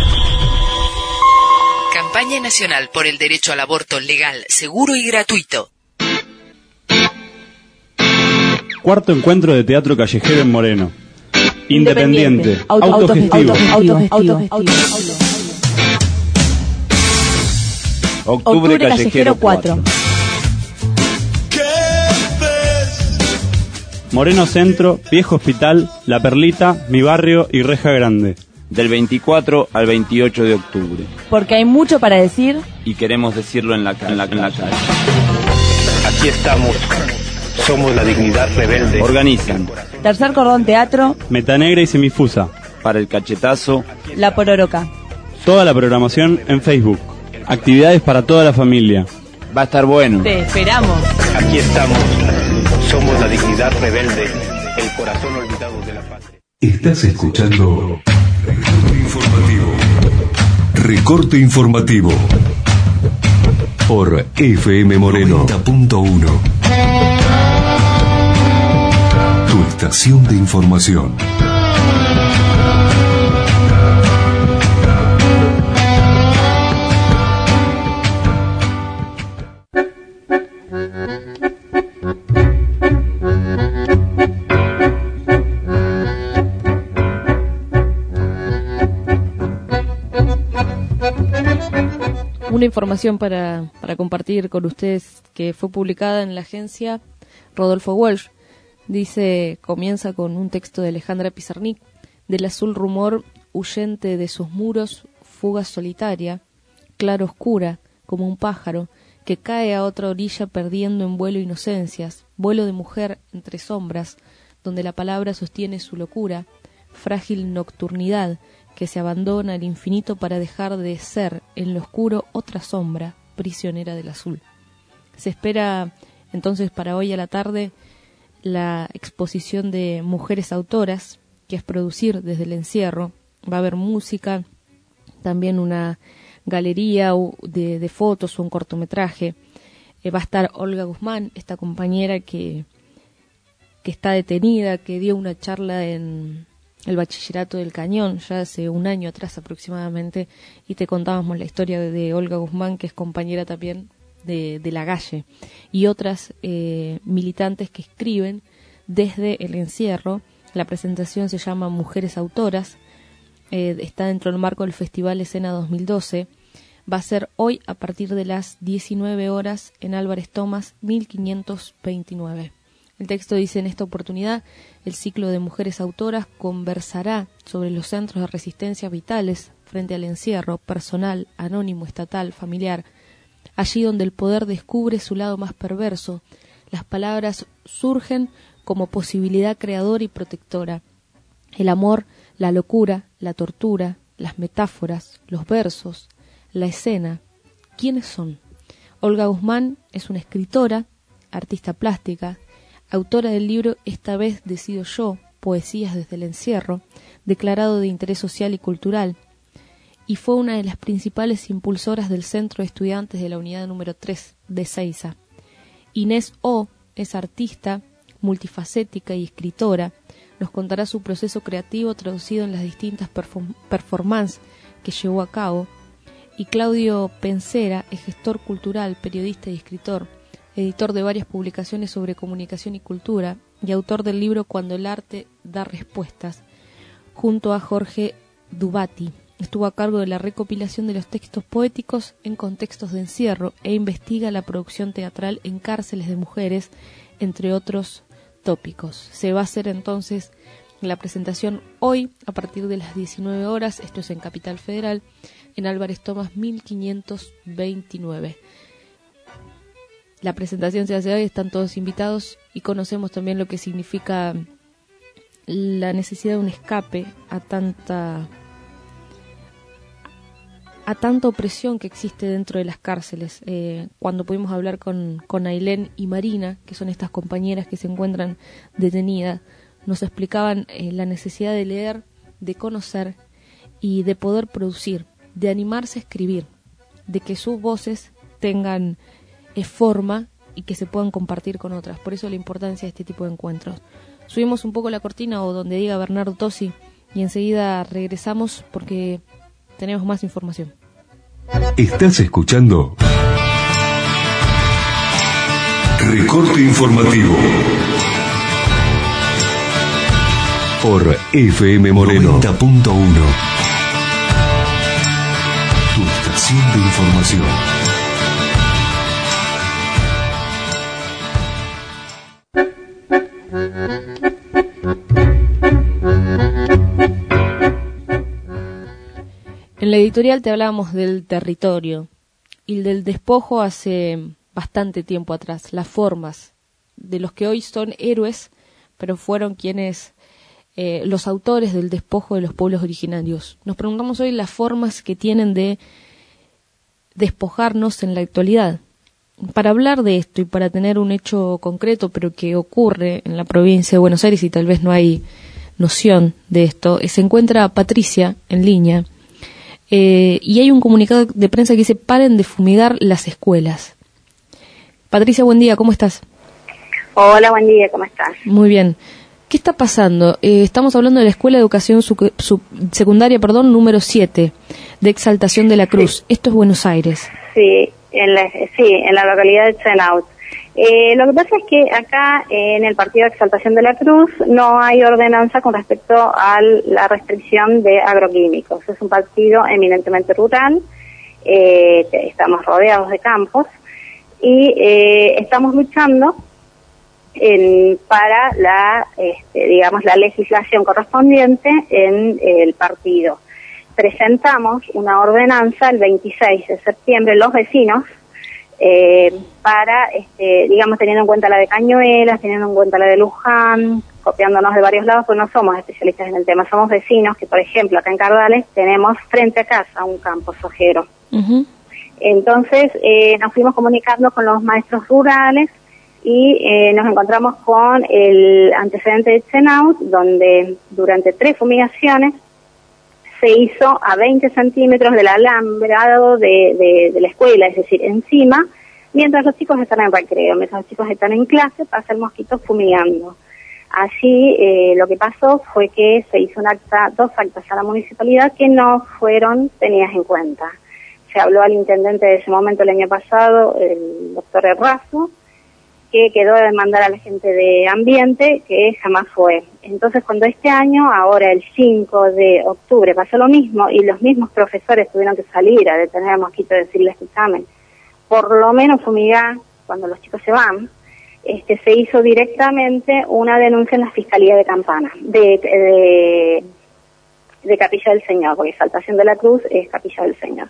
Campaña Nacional por el Derecho al Aborto Legal, Seguro y Gratuito. Cuarto encuentro de teatro callejero en Moreno. Independiente, autogestivo. Octubre Callejero 4. Moreno Centro, Viejo Hospital, La Perlita, Mi Barrio y Reja Grande. Del 24 al 28 de octubre. Porque hay mucho para decir. Y queremos decirlo en la calle. Aquí estamos. Somos la dignidad rebelde. Organizan Tercer Cordón Teatro, Metanegra y Semifusa. Para el Cachetazo, La Pororoca. Toda la programación en Facebook. Actividades para toda la familia. Va a estar bueno. Te esperamos. Aquí estamos. Somos la dignidad rebelde. El corazón olvidado de la patria. Estás escuchando Recorte Informativo. Recorte Informativo. Por FM Moreno 90.1. Tu estación de información. una información para compartir con ustedes que fue publicada en la agencia Rodolfo Walsh. Dice, comienza con un texto de Alejandra Pizarnik: del azul rumor huyente de sus muros, fuga solitaria, claro oscura, como un pájaro, que cae a otra orilla perdiendo en vuelo inocencias, vuelo de mujer entre sombras, donde la palabra sostiene su locura, frágil nocturnidad, que se abandona al infinito para dejar de ser en lo oscuro otra sombra, prisionera del azul. Se espera entonces para hoy a la tarde la exposición de mujeres autoras, que es producir desde el encierro. Va a haber música, también una galería de fotos o un cortometraje. Va a estar Olga Guzmán, esta compañera que está detenida, que dio una charla en el Bachillerato del Cañón ya hace un año atrás aproximadamente, y te contábamos la historia de Olga Guzmán, que es compañera también de Lagalle, y otras militantes que escriben desde el encierro. La presentación se llama Mujeres Autoras, está dentro del marco del Festival Escena 2012. Va a ser hoy a partir de las 19 horas en Álvarez Thomas 1529. El texto dice: en esta oportunidad, el ciclo de mujeres autoras conversará sobre los centros de resistencia vitales frente al encierro personal, anónimo, estatal, familiar. Allí donde el poder descubre su lado más perverso, las palabras surgen como posibilidad creadora y protectora. El amor, la locura, la tortura, las metáforas, los versos, la escena. ¿Quiénes son? Olga Guzmán es una escritora, artista plástica, autora del libro Esta vez decido yo, poesías desde el encierro, declarado de interés social y cultural, y fue una de las principales impulsoras del Centro de Estudiantes de la Unidad número 3 de Ezeiza. Inés O. es artista, multifacética y escritora. Nos contará su proceso creativo traducido en las distintas performances que llevó a cabo. Y Claudio Pencera es gestor cultural, periodista y escritor, editor de varias publicaciones sobre comunicación y cultura y autor del libro Cuando el arte da respuestas, junto a Jorge Dubati. Estuvo a cargo de la recopilación de los textos poéticos en contextos de encierro e investiga la producción teatral en cárceles de mujeres, entre otros tópicos. Se va a hacer entonces la presentación hoy a partir de las 19 horas, esto es en Capital Federal, en Álvarez Thomas 1529. La presentación se hace hoy, están todos invitados y conocemos también lo que significa la necesidad de un escape a tanta opresión que existe dentro de las cárceles. Cuando pudimos hablar con Ailén y Marina, que son estas compañeras que se encuentran detenidas, nos explicaban la necesidad de leer, de conocer y de poder producir, de animarse a escribir, de que sus voces tengan forma y que se puedan compartir con otras. Por eso la importancia de este tipo de encuentros. Subimos un poco la cortina o donde diga Bernardo Tosi y enseguida regresamos porque tenemos más información. Estás escuchando Recorte Informativo por FM Moreno 90.1, tu estación de información. En la editorial te hablábamos del territorio y del despojo hace bastante tiempo atrás, las formas de los que hoy son héroes, pero fueron quienes, los autores del despojo de los pueblos originarios. Nos preguntamos hoy las formas que tienen de despojarnos en la actualidad. Para hablar de esto y para tener un hecho concreto, pero que ocurre en la provincia de Buenos Aires y tal vez no hay noción de esto, se encuentra Patricia en línea. Y hay un comunicado de prensa que dice: paren de fumigar las escuelas. Patricia, buen día, ¿cómo estás? Hola, buen día, ¿cómo estás? Muy bien. ¿Qué está pasando? Estamos hablando de la Escuela de Educación Secundaria, número 7, de Exaltación de la Cruz. Esto es Buenos Aires. Sí, en la localidad de Chenaut. Lo que pasa es que acá en el partido de Exaltación de la Cruz no hay ordenanza con respecto a la restricción de agroquímicos. Es un partido eminentemente rural estamos rodeados de campos y estamos luchando para la legislación correspondiente en el partido. Presentamos una ordenanza el 26 de septiembre, los vecinos, para, teniendo en cuenta la de Cañuelas, teniendo en cuenta la de Luján, copiándonos de varios lados, pues no somos especialistas en el tema, somos vecinos que, por ejemplo, acá en Cardales tenemos frente a casa un campo sojero. Uh-huh. Entonces, nos fuimos comunicando con los maestros rurales y nos encontramos con el antecedente de Chenaut, donde durante 3 fumigaciones se hizo a 20 centímetros del alambrado de la escuela, es decir, encima, mientras los chicos están en recreo, mientras los chicos están en clase, pasa el mosquito fumigando. Allí lo que pasó fue que se hizo 2 actas a la municipalidad que no fueron tenidas en cuenta. Se habló al intendente de ese momento el año pasado, el doctor Errazo, que quedó de mandar a la gente de ambiente, que jamás fue. Entonces, cuando este año, ahora el 5 de octubre, pasó lo mismo, y los mismos profesores tuvieron que salir a detener al mosquito y decirles que examen, por lo menos fumigar cuando los chicos se van, se hizo directamente una denuncia en la Fiscalía de Campana, de Capilla del Señor, porque Exaltación de la Cruz es Capilla del Señor.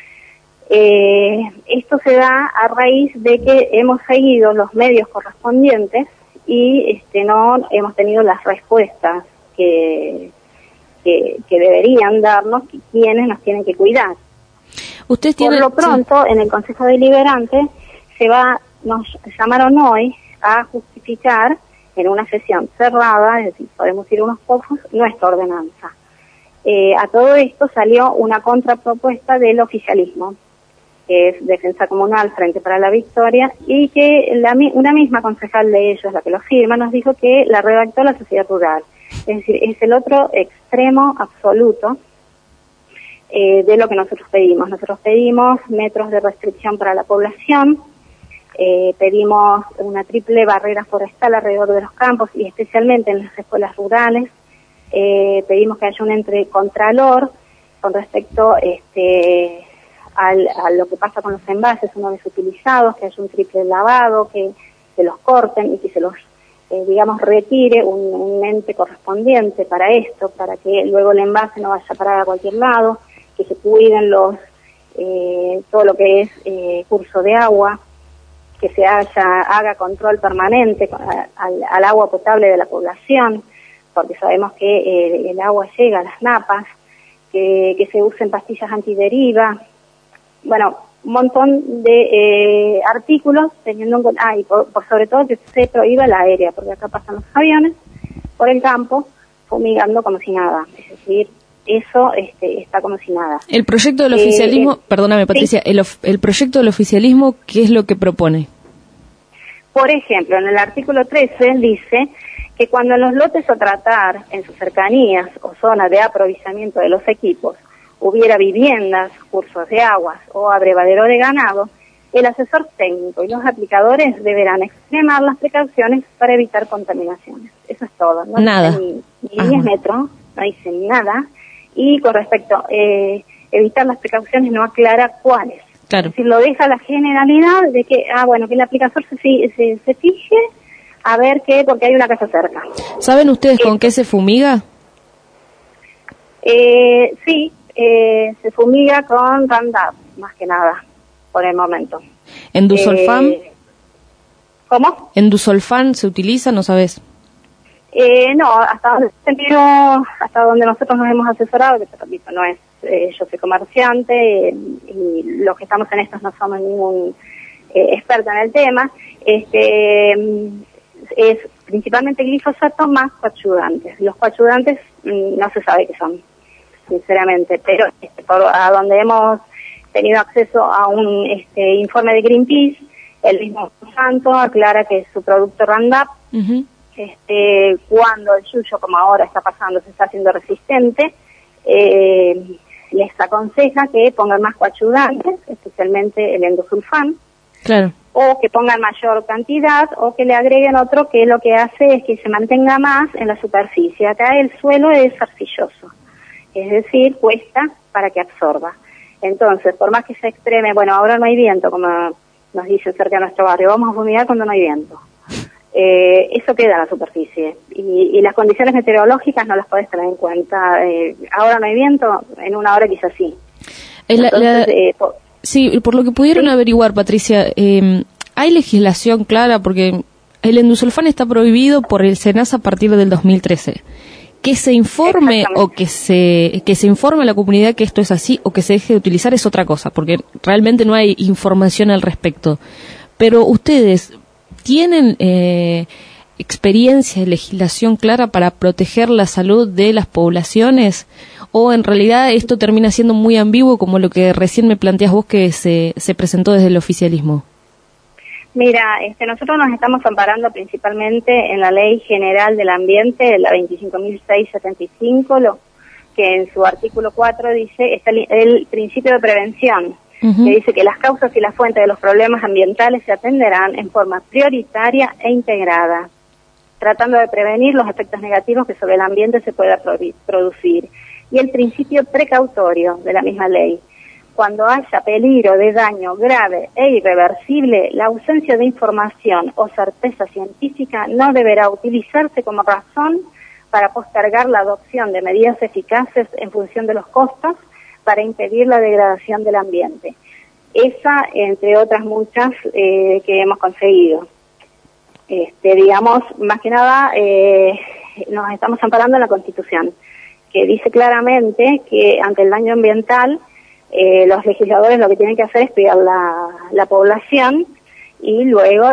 Esto se da a raíz de que hemos seguido los medios correspondientes y no hemos tenido las respuestas que deberían darnos quienes nos tienen que cuidar. Por lo pronto, en el Consejo Deliberante nos llamaron hoy a justificar en una sesión cerrada, es decir, podemos ir unos pocos, nuestra ordenanza. A todo esto salió una contrapropuesta del oficialismo, que es Defensa Comunal Frente para la Victoria, y que una misma concejal de ellos, la que lo firma, nos dijo que la redactó la sociedad rural. Es decir, es el otro extremo absoluto de lo que nosotros pedimos. Nosotros pedimos metros de restricción para la población, pedimos una triple barrera forestal alrededor de los campos y especialmente en las escuelas rurales. Pedimos que haya un contralor con respecto a lo que pasa con los envases una vez utilizados, que haya un triple lavado, que se los corten y que se los, retire un ente correspondiente para esto, para que luego el envase no vaya a parar a cualquier lado, que se cuiden todo lo que es curso de agua, que se haga control permanente al agua potable de la población, porque sabemos que el agua llega a las napas, que se usen pastillas antideriva, bueno, un montón de artículos teniendo en cuenta, y por sobre todo que se prohíba la aérea, porque acá pasan los aviones por el campo fumigando como si nada, es decir, eso está como si nada. El proyecto del oficialismo, perdóname Patricia, ¿sí? el proyecto del oficialismo, ¿qué es lo que propone? Por ejemplo, en el artículo 13 dice que cuando en los lotes a tratar, en sus cercanías o zonas de aprovisionamiento de los equipos, hubiera viviendas, cursos de aguas o abrevadero de ganado, el asesor técnico y los aplicadores deberán extremar las precauciones para evitar contaminaciones. Eso es todo. No nada. Dice ni 10 metros, no dice nada. Y con respecto a evitar las precauciones no aclara cuáles. Claro. Es decir, lo deja la generalidad de que, que el aplicador se fije a ver qué, porque hay una casa cerca. ¿Saben ustedes con qué se fumiga? Sí. Se fumiga con Roundup, más que nada, por el momento. ¿Endusolfán? ¿Cómo? ¿Endusolfán se utiliza, no sabes? No, hasta donde nosotros nos hemos asesorado, que te repito, no es, yo soy comerciante y los que estamos en estos no somos ningún experto en el tema, es principalmente glifosato más coadyuvantes. Los coadyuvantes no se sabe qué son, sinceramente, pero a donde hemos tenido acceso a un informe de Greenpeace, el mismo Monsanto aclara que su producto Roundup, cuando el yuyo, como ahora está pasando, se está haciendo resistente, les aconseja que pongan más coadyuvantes, especialmente el endosulfán, claro, o que pongan mayor cantidad, o que le agreguen otro que lo que hace es que se mantenga más en la superficie. Acá el suelo es arcilloso, es decir, cuesta para que absorba. Entonces, por más que se extreme, bueno, ahora no hay viento, como nos dicen cerca de nuestro barrio, vamos a fumigar cuando no hay viento. Eso queda en la superficie y las condiciones meteorológicas no las podés tener en cuenta. Ahora no hay viento, en una hora quizás sí. Sí, por lo que pudieron averiguar, Patricia, hay legislación clara porque el endusulfán está prohibido por el SENASA a partir del 2013. Que se informe o que se informe a la comunidad que esto es así o que se deje de utilizar es otra cosa, porque realmente no hay información al respecto. Pero ustedes ¿tienen experiencia y legislación clara para proteger la salud de las poblaciones? ¿O en realidad esto termina siendo muy ambiguo como lo que recién me planteas vos que se presentó desde el oficialismo? Mira, nosotros nos estamos amparando principalmente en la Ley General del Ambiente, la 25.675, que en su artículo 4 dice, está el principio de prevención, que dice que las causas y las fuentes de los problemas ambientales se atenderán en forma prioritaria e integrada, tratando de prevenir los efectos negativos que sobre el ambiente se pueda producir. Y el principio precautorio de la misma ley. Cuando haya peligro de daño grave e irreversible, la ausencia de información o certeza científica no deberá utilizarse como razón para postergar la adopción de medidas eficaces en función de los costos para impedir la degradación del ambiente. Esa, entre otras muchas que hemos conseguido. Digamos, más que nada, nos estamos amparando en la Constitución, que dice claramente que ante el daño ambiental, los legisladores lo que tienen que hacer es cuidar la población y luego,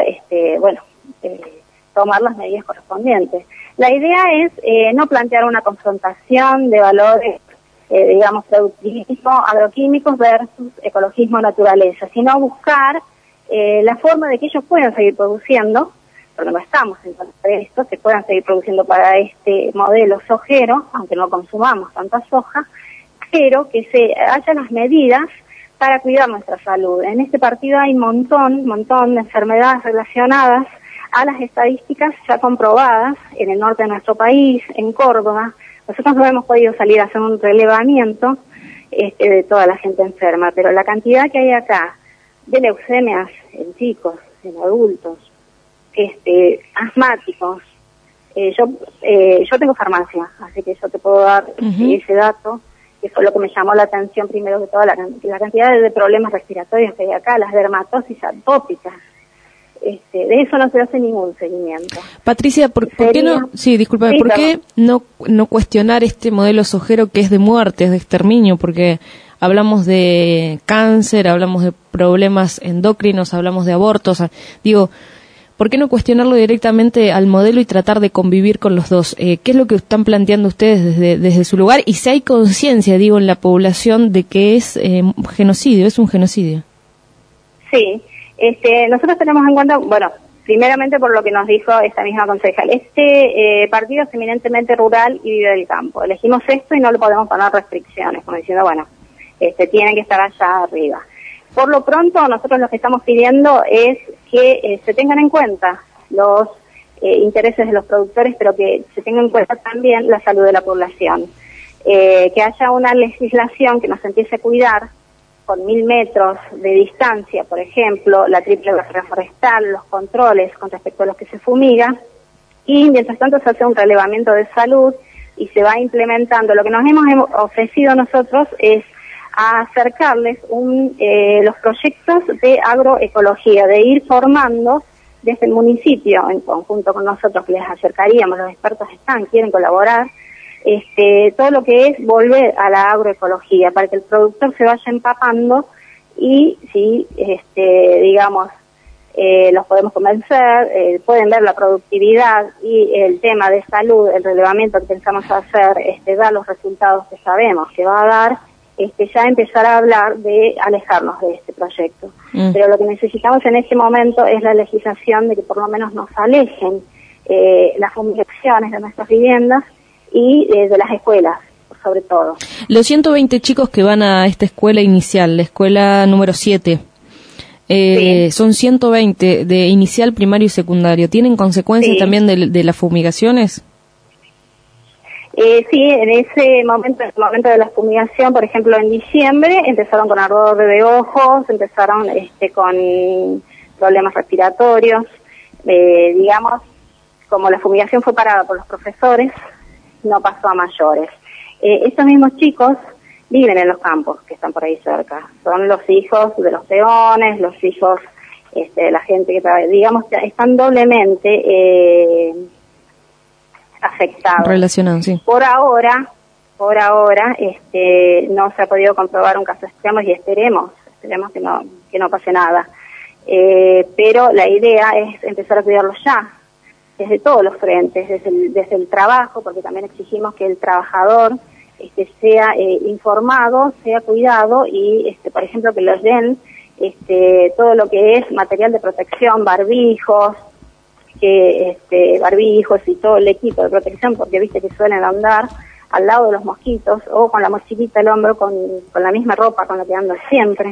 tomar las medidas correspondientes. La idea es no plantear una confrontación de valores, digamos, productivismo, agroquímicos versus ecologismo, naturaleza, sino buscar la forma de que ellos puedan seguir produciendo, porque no estamos en contra de esto, que puedan seguir produciendo para este modelo sojero, aunque no consumamos tanta soja, pero que se hayan las medidas para cuidar nuestra salud. En este partido hay un montón de enfermedades relacionadas a las estadísticas ya comprobadas en el norte de nuestro país, en Córdoba. Nosotros no hemos podido salir a hacer un relevamiento de toda la gente enferma, pero la cantidad que hay acá de leucemias en chicos, en adultos, asmáticos. Yo tengo farmacia, así que yo te puedo dar ese dato, que fue lo que me llamó la atención primero que todo, la cantidad de problemas respiratorios que hay acá, las dermatosis atópicas. De eso no se hace ningún seguimiento. Patricia, ¿por qué no? Sí, discúlpame, ¿por qué no cuestionar este modelo sojero que es de muerte, es de exterminio? Porque hablamos de cáncer, hablamos de problemas endocrinos, hablamos de abortos. Digo, ¿por qué no cuestionarlo directamente al modelo y tratar de convivir con los dos? ¿Qué es lo que están planteando ustedes desde su lugar? Y si hay conciencia, digo, en la población de que es genocidio, es un genocidio. Sí. Nosotros tenemos en cuenta, bueno, primeramente por lo que nos dijo esta misma concejal, partido es eminentemente rural y vive del campo. Elegimos esto y no le podemos poner restricciones, como diciendo, bueno, tienen que estar allá arriba. Por lo pronto, nosotros lo que estamos pidiendo es que se tengan en cuenta los intereses de los productores, pero que se tenga en cuenta también la salud de la población. Que haya una legislación que nos empiece a cuidar con 1000 metros de distancia, por ejemplo, la triple barrera forestal, los controles con respecto a los que se fumiga, y mientras tanto se hace un relevamiento de salud y se va implementando. Lo que nos hemos ofrecido nosotros es a acercarles los proyectos de agroecología, de ir formando desde el municipio, en conjunto con nosotros, que les acercaríamos, los expertos quieren colaborar, todo lo que es volver a la agroecología, para que el productor se vaya empapando y si, los podemos convencer, pueden ver la productividad y el tema de salud, el relevamiento que pensamos hacer, da los resultados que sabemos que va a dar, ya empezar a hablar de alejarnos de este proyecto. Pero lo que necesitamos en este momento es la legislación de que por lo menos nos alejen las fumigaciones de nuestras viviendas y de las escuelas, sobre todo. Los 120 chicos que van a esta escuela inicial, la escuela número 7, sí. Son 120 de inicial, primario y secundario. ¿Tienen consecuencias también de las fumigaciones? Sí, en ese momento, en el momento de la fumigación, por ejemplo, en diciembre, empezaron con ardor de ojos, empezaron con problemas respiratorios, digamos, como la fumigación fue parada por los profesores, no pasó a mayores. Estos mismos chicos viven en los campos que están por ahí cerca, son los hijos de los peones, los hijos de la gente que trabaja, digamos, están doblemente afectados. Relacionados, sí. Por ahora, no se ha podido comprobar un caso extremo y esperemos que no pase nada. Pero la idea es empezar a cuidarlos ya, desde todos los frentes, desde el trabajo, porque también exigimos que el trabajador sea informado, sea cuidado y, por ejemplo, que los den todo lo que es material de protección, barbijos y todo el equipo de protección, porque viste que suelen andar al lado de los mosquitos o con la mochilita al hombro, con la misma ropa con la que andan siempre.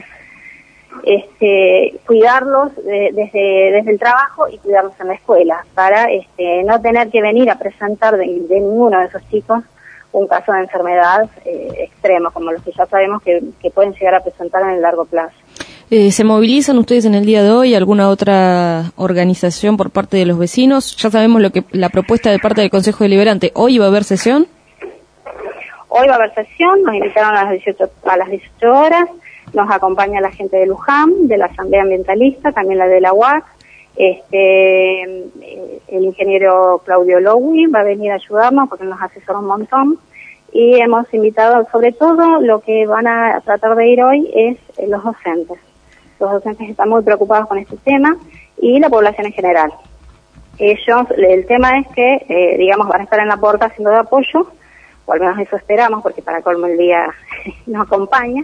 Cuidarlos desde el trabajo y cuidarlos en la escuela para no tener que venir a presentar de ninguno de esos chicos un caso de enfermedad extremo, como los que ya sabemos que pueden llegar a presentar en el largo plazo. ¿Se movilizan ustedes en el día de hoy? ¿Alguna otra organización por parte de los vecinos? Ya sabemos la propuesta de parte del Consejo Deliberante. ¿Hoy va a haber sesión? Hoy va a haber sesión, nos invitaron a las 18 horas, nos acompaña la gente de Luján, de la Asamblea Ambientalista, también la de la UAC, el ingeniero Claudio Lowy va a venir a ayudarnos porque nos asesora un montón, y hemos invitado, sobre todo, lo que van a tratar de ir hoy es los docentes. Los docentes están muy preocupados con este tema y la población en general. Ellos, el tema es que, digamos, van a estar en la puerta haciendo de apoyo, o al menos eso esperamos, porque para colmo el día nos acompaña,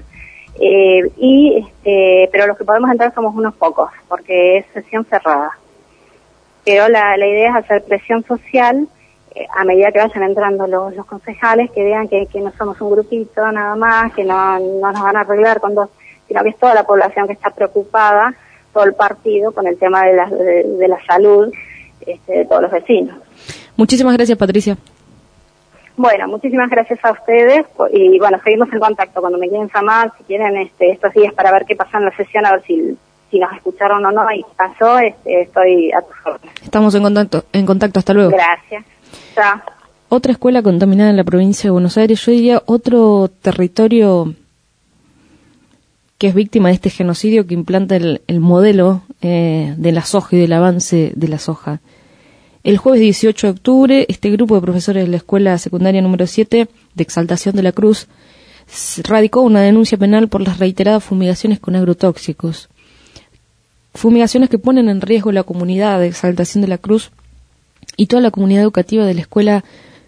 pero los que podemos entrar somos unos pocos, porque es sesión cerrada. Pero la idea es hacer presión social a medida que vayan entrando los concejales, que vean que no somos un grupito nada más, que no nos van a arreglar con dos, sino que es toda la población que está preocupada, todo el partido, con el tema de la salud de todos los vecinos. Muchísimas gracias, Patricia. Bueno, muchísimas gracias a ustedes y bueno, seguimos en contacto cuando me quieren llamar, si quieren estos días para ver qué pasó en la sesión, a ver si nos escucharon o no y qué pasó, estoy a tus órdenes. Estamos en contacto, hasta luego. Gracias. Chao. Otra escuela contaminada en la provincia de Buenos Aires, yo diría otro territorio que es víctima de este genocidio que implanta el modelo de la soja y del avance de la soja. El jueves 18 de octubre, este grupo de profesores de la escuela secundaria número 7 de Exaltación de la Cruz radicó una denuncia penal por las reiteradas fumigaciones con agrotóxicos. Fumigaciones que ponen en riesgo la comunidad de Exaltación de la Cruz y toda la comunidad educativa de la escuela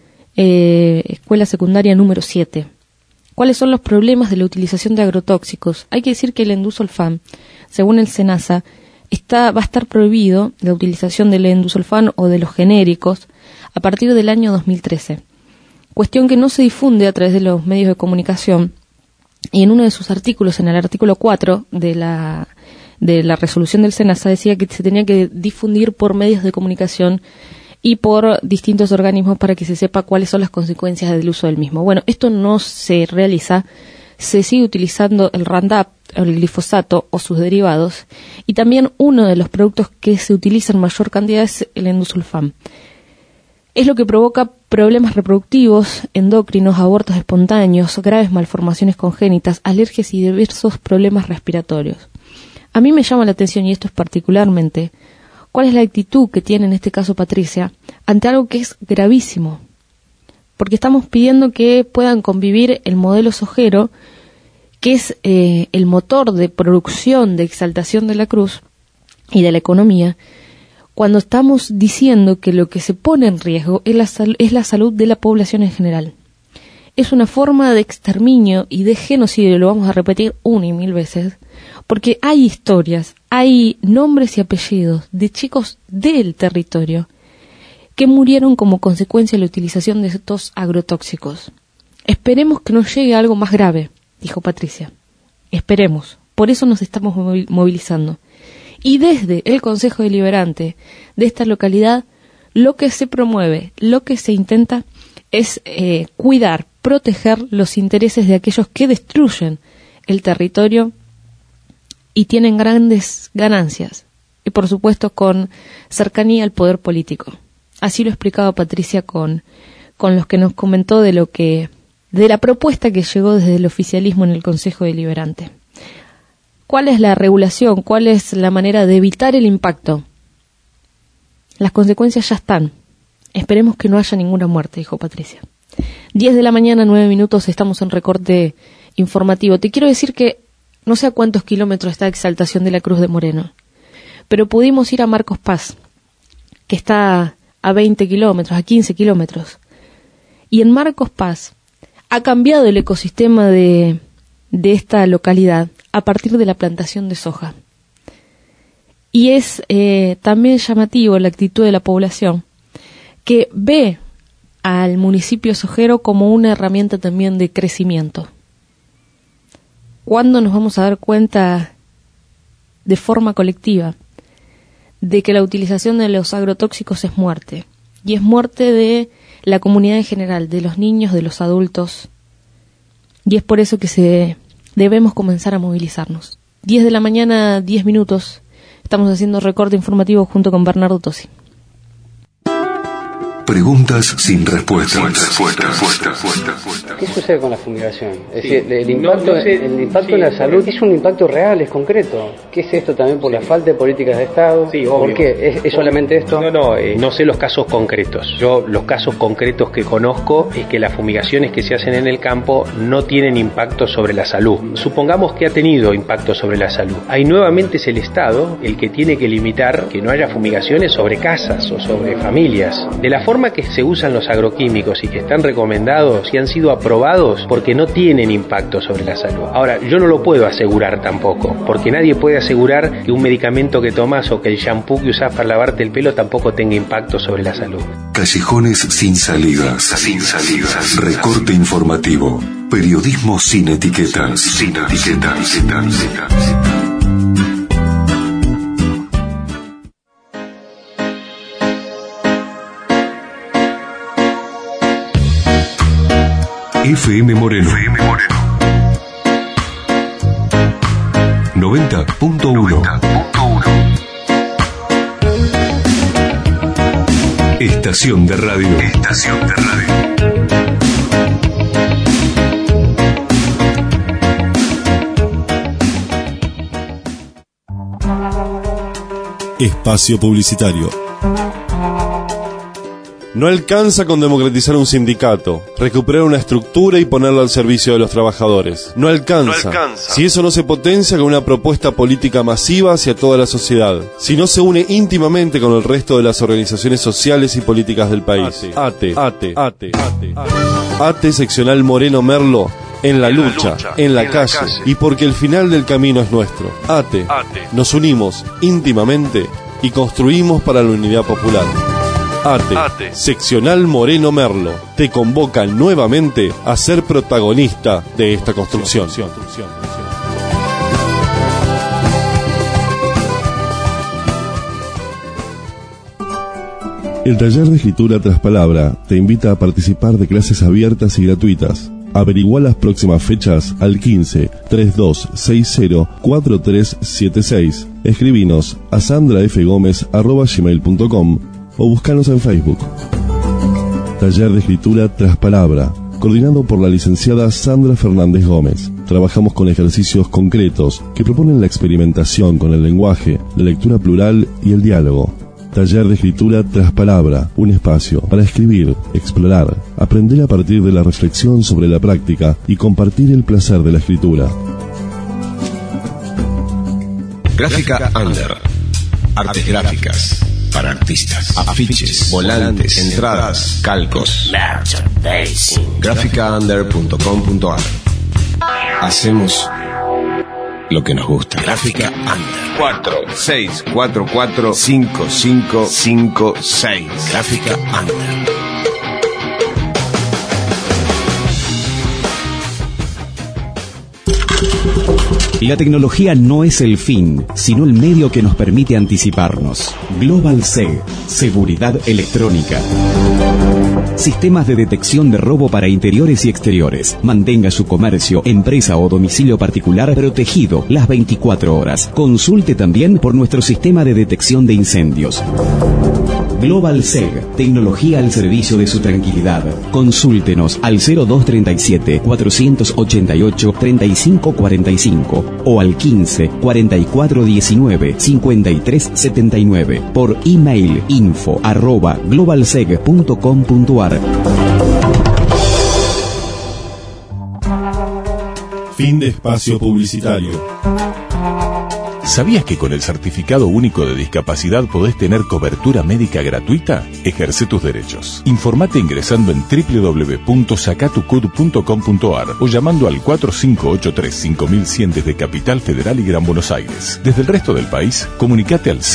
secundaria número 7. ¿Cuáles son los problemas de la utilización de agrotóxicos? Hay que decir que el endusulfán, según el SENASA, va a estar prohibido la utilización del endusulfán o de los genéricos a partir del año 2013. Cuestión que no se difunde a través de los medios de comunicación, y en uno de sus artículos, en el artículo 4 de la resolución del SENASA, decía que se tenía que difundir por medios de comunicación y por distintos organismos para que se sepa cuáles son las consecuencias del uso del mismo. Bueno, esto no se realiza, se sigue utilizando el Roundup, el glifosato o sus derivados, y también uno de los productos que se utiliza en mayor cantidad es el endusulfán. Es lo que provoca problemas reproductivos, endocrinos, abortos espontáneos, graves malformaciones congénitas, alergias y diversos problemas respiratorios. A mí me llama la atención, y esto es particularmente, cuál es la actitud que tiene en este caso Patricia ante algo que es gravísimo, porque estamos pidiendo que puedan convivir el modelo sojero, que es el motor de producción de Exaltación de la Cruz y de la economía, cuando estamos diciendo que lo que se pone en riesgo es la salud de la población en general. Es una forma de exterminio y de genocidio, lo vamos a repetir una y mil veces, porque hay historias, hay nombres y apellidos de chicos del territorio que murieron como consecuencia de la utilización de estos agrotóxicos. Esperemos que no llegue a algo más grave, dijo Patricia. Esperemos. Por eso nos estamos movilizando. Y desde el Consejo Deliberante de esta localidad, lo que se promueve, lo que se intenta, es cuidar, proteger los intereses de aquellos que destruyen el territorio y tienen grandes ganancias, y por supuesto con cercanía al poder político. Así lo explicaba Patricia con los que nos comentó de la propuesta que llegó desde el oficialismo en el Consejo Deliberante. ¿Cuál es la regulación? ¿Cuál es la manera de evitar el impacto? Las consecuencias ya están. Esperemos que no haya ninguna muerte, dijo Patricia. 10 de la mañana, 9 minutos, estamos en recorte informativo. Te quiero decir que no sé a cuántos kilómetros está Exaltación de la Cruz de Moreno, pero pudimos ir a Marcos Paz, que está a 20 kilómetros, a 15 kilómetros. Y en Marcos Paz ha cambiado el ecosistema de esta localidad a partir de la plantación de soja. Y es también llamativo la actitud de la población, que ve al municipio sojero como una herramienta también de crecimiento. ¿Cuándo nos vamos a dar cuenta de forma colectiva de que la utilización de los agrotóxicos es muerte? Y es muerte de la comunidad en general, de los niños, de los adultos. Y es por eso que debemos comenzar a movilizarnos. 10 de la mañana, 10 minutos. Estamos haciendo recorte informativo junto con Bernardo Tosi. Preguntas sin respuestas. ¿Qué sucede con la fumigación? Es decir, el impacto en la salud es un impacto real, es concreto. ¿Qué es esto también por la falta de políticas de Estado? Sí, obvio. ¿Por qué? ¿Es solamente esto? No sé los casos concretos. Yo los casos concretos que conozco es que las fumigaciones que se hacen en el campo no tienen impacto sobre la salud. Supongamos que ha tenido impacto sobre la salud. Ahí nuevamente es el Estado el que tiene que limitar que no haya fumigaciones sobre casas o sobre familias. De la forma que se usan los agroquímicos y que están recomendados y han sido aprobados porque no tienen impacto sobre la salud. Ahora, yo no lo puedo asegurar tampoco, porque nadie puede asegurar que un medicamento que tomas o que el shampoo que usas para lavarte el pelo tampoco tenga impacto sobre la salud. Callejones sin salidas. Recorte informativo. Periodismo sin etiquetas. FM Moreno 90.1. Estación de radio. Espacio publicitario. No alcanza con democratizar un sindicato, recuperar una estructura y ponerla al servicio de los trabajadores. No alcanza. Si eso no se potencia con una propuesta política masiva hacia toda la sociedad. Si no se une íntimamente con el resto de las organizaciones sociales y políticas del país. ATE seccional Moreno Merlo. En la lucha, en la calle, y porque el final del camino es nuestro. ATE. Nos unimos íntimamente y construimos para la unidad popular. ATE, seccional Moreno Merlo, te convoca nuevamente a ser protagonista de esta construcción. El taller de escritura tras palabra te invita a participar de clases abiertas y gratuitas. Averigua las próximas fechas al 15 3260 4376. Escribinos a sandrafgomez@gmail.com o búscanos en Facebook. Taller de escritura tras palabra, coordinado por la licenciada Sandra Fernández Gómez. Trabajamos con ejercicios concretos que proponen la experimentación con el lenguaje, la lectura plural y el diálogo. Taller de escritura tras palabra, un espacio para escribir, explorar, aprender a partir de la reflexión sobre la práctica y compartir el placer de la escritura. Gráfica Under. Artes gráficas para artistas. Afiches, volantes, entradas, calcos. Gráficaunder.com.ar. Hacemos lo que nos gusta. Gráfica Under. 46445556. Gráfica Under. La tecnología no es el fin, sino el medio que nos permite anticiparnos. Global SEG, seguridad electrónica. Sistemas de detección de robo para interiores y exteriores. Mantenga su comercio, empresa o domicilio particular protegido las 24 horas. Consulte también por nuestro sistema de detección de incendios. Global SEG, tecnología al servicio de su tranquilidad. Consúltenos al 0237-488-3545 o al 15-4419-5379 por email info@globalseg.com.ar. Fin de espacio publicitario. ¿Sabías que con el Certificado Único de Discapacidad podés tener cobertura médica gratuita? Ejerce tus derechos. Informate ingresando en www.sacatucud.com.ar o llamando al 4583-5100 desde Capital Federal y Gran Buenos Aires. Desde el resto del país, comunicate al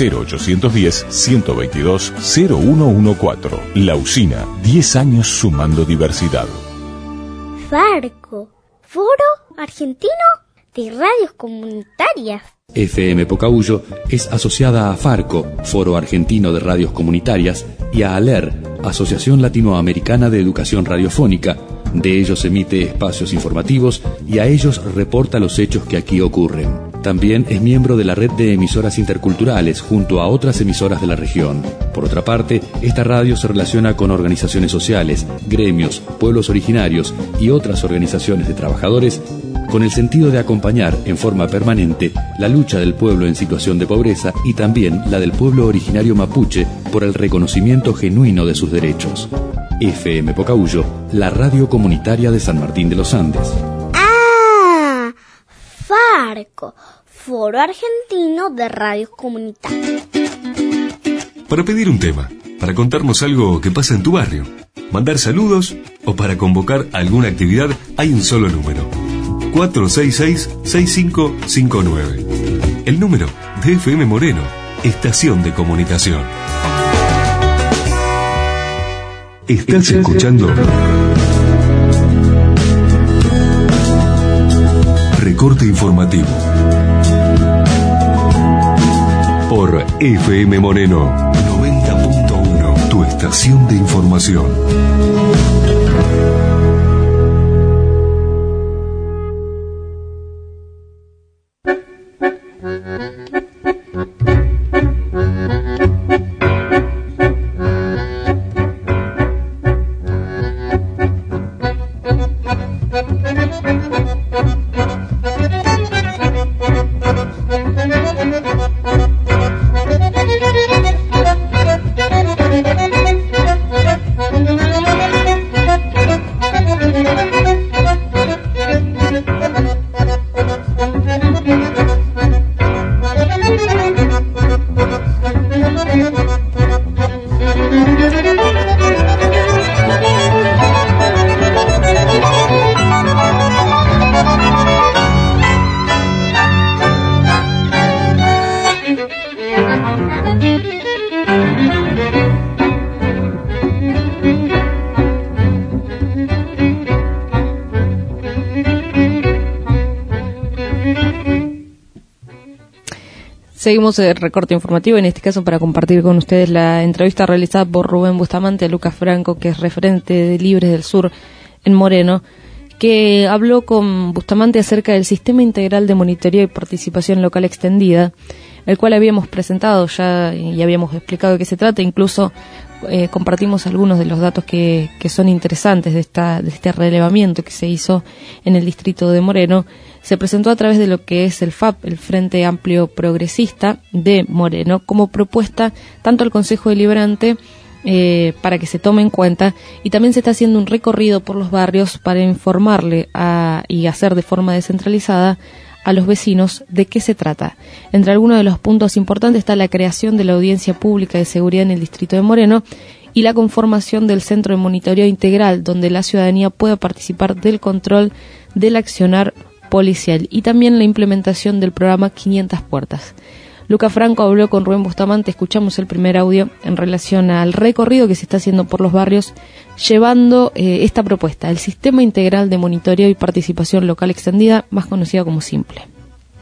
0810-122-0114. La Usina, 10 años sumando diversidad. Farco, Foro Argentino de Radios Comunitarias. FM Pocahuyo es asociada a Farco, Foro Argentino de Radios Comunitarias, y a ALER, Asociación Latinoamericana de Educación Radiofónica. De ellos emite espacios informativos y a ellos reporta los hechos que aquí ocurren. También es miembro de la red de emisoras interculturales junto a otras emisoras de la región. Por otra parte, esta radio se relaciona con organizaciones sociales, gremios, pueblos originarios y otras organizaciones de trabajadores con el sentido de acompañar en forma permanente la lucha del pueblo en situación de pobreza y también la del pueblo originario mapuche por el reconocimiento genuino de sus derechos. FM Pocahuyo, la radio comunitaria de San Martín de los Andes. ¡Ah! Farco, Foro Argentino de Radios Comunitarias. Para pedir un tema, para contarnos algo que pasa en tu barrio, mandar saludos o para convocar alguna actividad, hay un solo número: 466-6559. El número de FM Moreno, Estación de Comunicación. Estás escuchando Recorte Informativo por FM Moreno 90.1, tu estación de información. Seguimos el recorte informativo, en este caso para compartir con ustedes la entrevista realizada por Rubén Bustamante a Lucas Franco, que es referente de Libres del Sur en Moreno, que habló con Bustamante acerca del Sistema Integral de Monitoreo y Participación Local Extendida, el cual habíamos presentado ya y habíamos explicado de qué se trata. Incluso compartimos algunos de los datos que son interesantes de este relevamiento que se hizo en el distrito de Moreno. Se presentó a través de lo que es el FAP, el Frente Amplio Progresista de Moreno, como propuesta tanto al Consejo Deliberante para que se tome en cuenta, y también se está haciendo un recorrido por los barrios para informarle y hacer de forma descentralizada a los vecinos de qué se trata. Entre algunos de los puntos importantes está la creación de la Audiencia Pública de Seguridad en el distrito de Moreno y la conformación del Centro de Monitoreo Integral, donde la ciudadanía pueda participar del control del accionar policial, y también la implementación del programa 500 Puertas. Lucas Franco habló con Rubén Bustamante, escuchamos el primer audio en relación al recorrido que se está haciendo por los barrios llevando esta propuesta, el Sistema Integral de Monitoreo y Participación Local Extendida, más conocida como SIMPLE.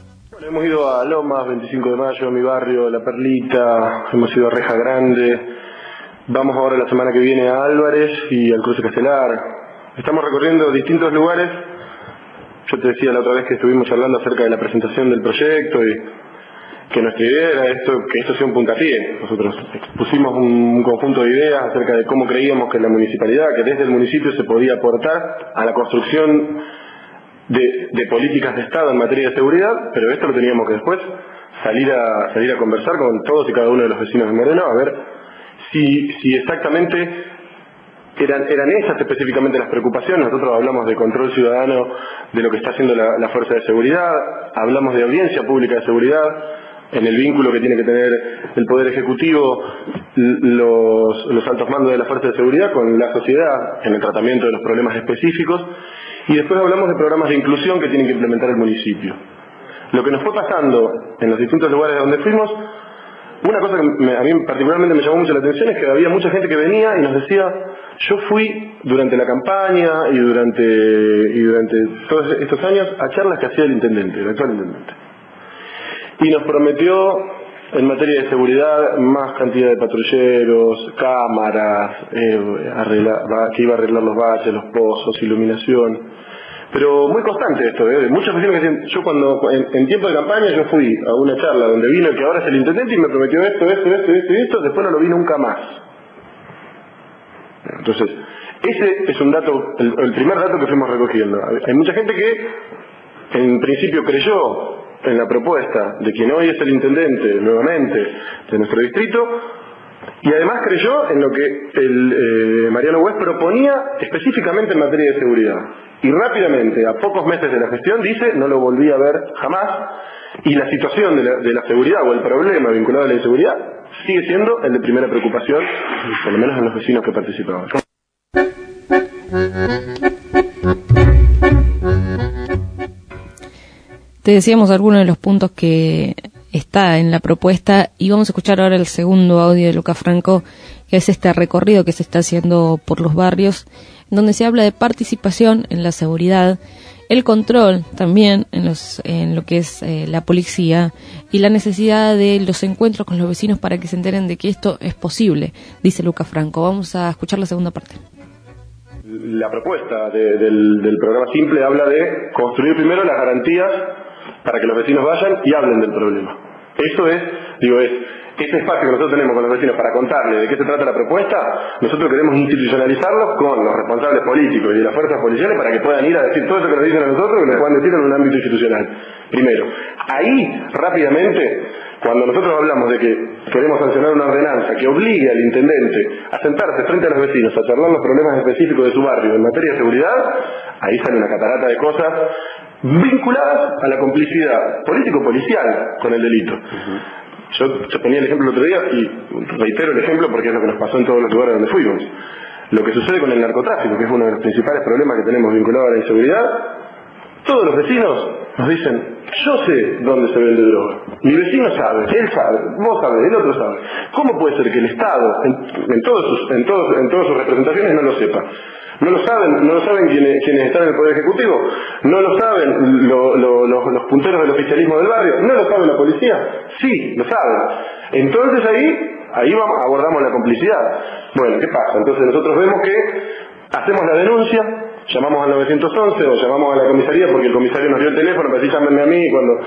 Hemos ido a Lomas, 25 de mayo, a mi barrio, La Perlita, hemos ido a Reja Grande, vamos ahora la semana que viene a Álvarez y al Cruce Castelar. Estamos recorriendo distintos lugares. Yo te decía la otra vez que estuvimos charlando acerca de la presentación del proyecto y que nuestra idea era que esto sea un puntapié. Nosotros expusimos un conjunto de ideas acerca de cómo creíamos que la municipalidad, que desde el municipio se podía aportar a la construcción de políticas de Estado en materia de seguridad, pero esto lo teníamos que después salir a conversar con todos y cada uno de los vecinos de Moreno, a ver si exactamente eran esas específicamente las preocupaciones. Nosotros hablamos de control ciudadano de lo que está haciendo la fuerza de seguridad, hablamos de audiencia pública de seguridad, en el vínculo que tiene que tener el Poder Ejecutivo, los altos mandos de la fuerza de seguridad con la sociedad en el tratamiento de los problemas específicos, y después hablamos de programas de inclusión que tienen que implementar el municipio. Lo que nos fue pasando en los distintos lugares donde fuimos, una cosa que a mí particularmente me llamó mucho la atención es que había mucha gente que venía y nos decía: yo fui durante la campaña y durante todos estos años a charlas que hacía el actual intendente. Y nos prometió en materia de seguridad más cantidad de patrulleros, cámaras, que iba a arreglar los baches, los pozos, iluminación. Pero muy constante esto, muchos vecinos que dicen: yo cuando en tiempo de campaña yo fui a una charla donde vino el que ahora es el intendente y me prometió esto, después no lo vi nunca más. Entonces, ese es un dato, el primer dato que fuimos recogiendo. Hay mucha gente que en principio creyó en la propuesta de quien hoy es el intendente nuevamente de nuestro distrito, y además creyó en lo que Mariano West proponía específicamente en materia de seguridad. Y rápidamente, a pocos meses de la gestión, dice: no lo volví a ver jamás, y la situación de la seguridad o el problema vinculado a la inseguridad sigue siendo el de primera preocupación, por lo menos en los vecinos que participaban. Te decíamos algunos de los puntos que está en la propuesta, y vamos a escuchar ahora el segundo audio de Lucas Franco, que es este recorrido que se está haciendo por los barrios, donde se habla de participación en la seguridad, el control también en lo que es la policía, y la necesidad de los encuentros con los vecinos para que se enteren de que esto es posible, dice Lucas Franco. Vamos a escuchar la segunda parte. La propuesta del programa Simple habla de construir primero las garantías para que los vecinos vayan y hablen del problema. Eso es este espacio que nosotros tenemos con los vecinos para contarles de qué se trata la propuesta. Nosotros queremos institucionalizarlo con los responsables políticos y de las fuerzas policiales para que puedan ir a decir todo eso que nos dicen a nosotros y lo puedan decir en un ámbito institucional. Primero, ahí rápidamente, cuando nosotros hablamos de que queremos sancionar una ordenanza que obligue al intendente a sentarse frente a los vecinos a charlar los problemas específicos de su barrio en materia de seguridad, ahí sale una catarata de cosas vinculadas a la complicidad político-policial con el delito. Yo ponía el ejemplo el otro día y reitero el ejemplo porque es lo que nos pasó en todos los lugares donde fuimos. Lo que sucede con el narcotráfico, que es uno de los principales problemas que tenemos vinculado a la inseguridad. Todos los vecinos nos dicen: yo sé dónde se vende droga, mi vecino sabe, él sabe, vos sabés, el otro sabe. ¿Cómo puede ser que el Estado, en todas sus representaciones, no lo sepa? No lo saben quienes están en el Poder Ejecutivo, no lo saben los punteros del oficialismo del barrio, no lo sabe la policía, sí, lo saben. Entonces ahí abordamos la complicidad. Bueno, ¿qué pasa? Entonces nosotros vemos que hacemos la denuncia, llamamos al 911 o llamamos a la comisaría porque el comisario nos dio el teléfono para decir: llámenme a mí,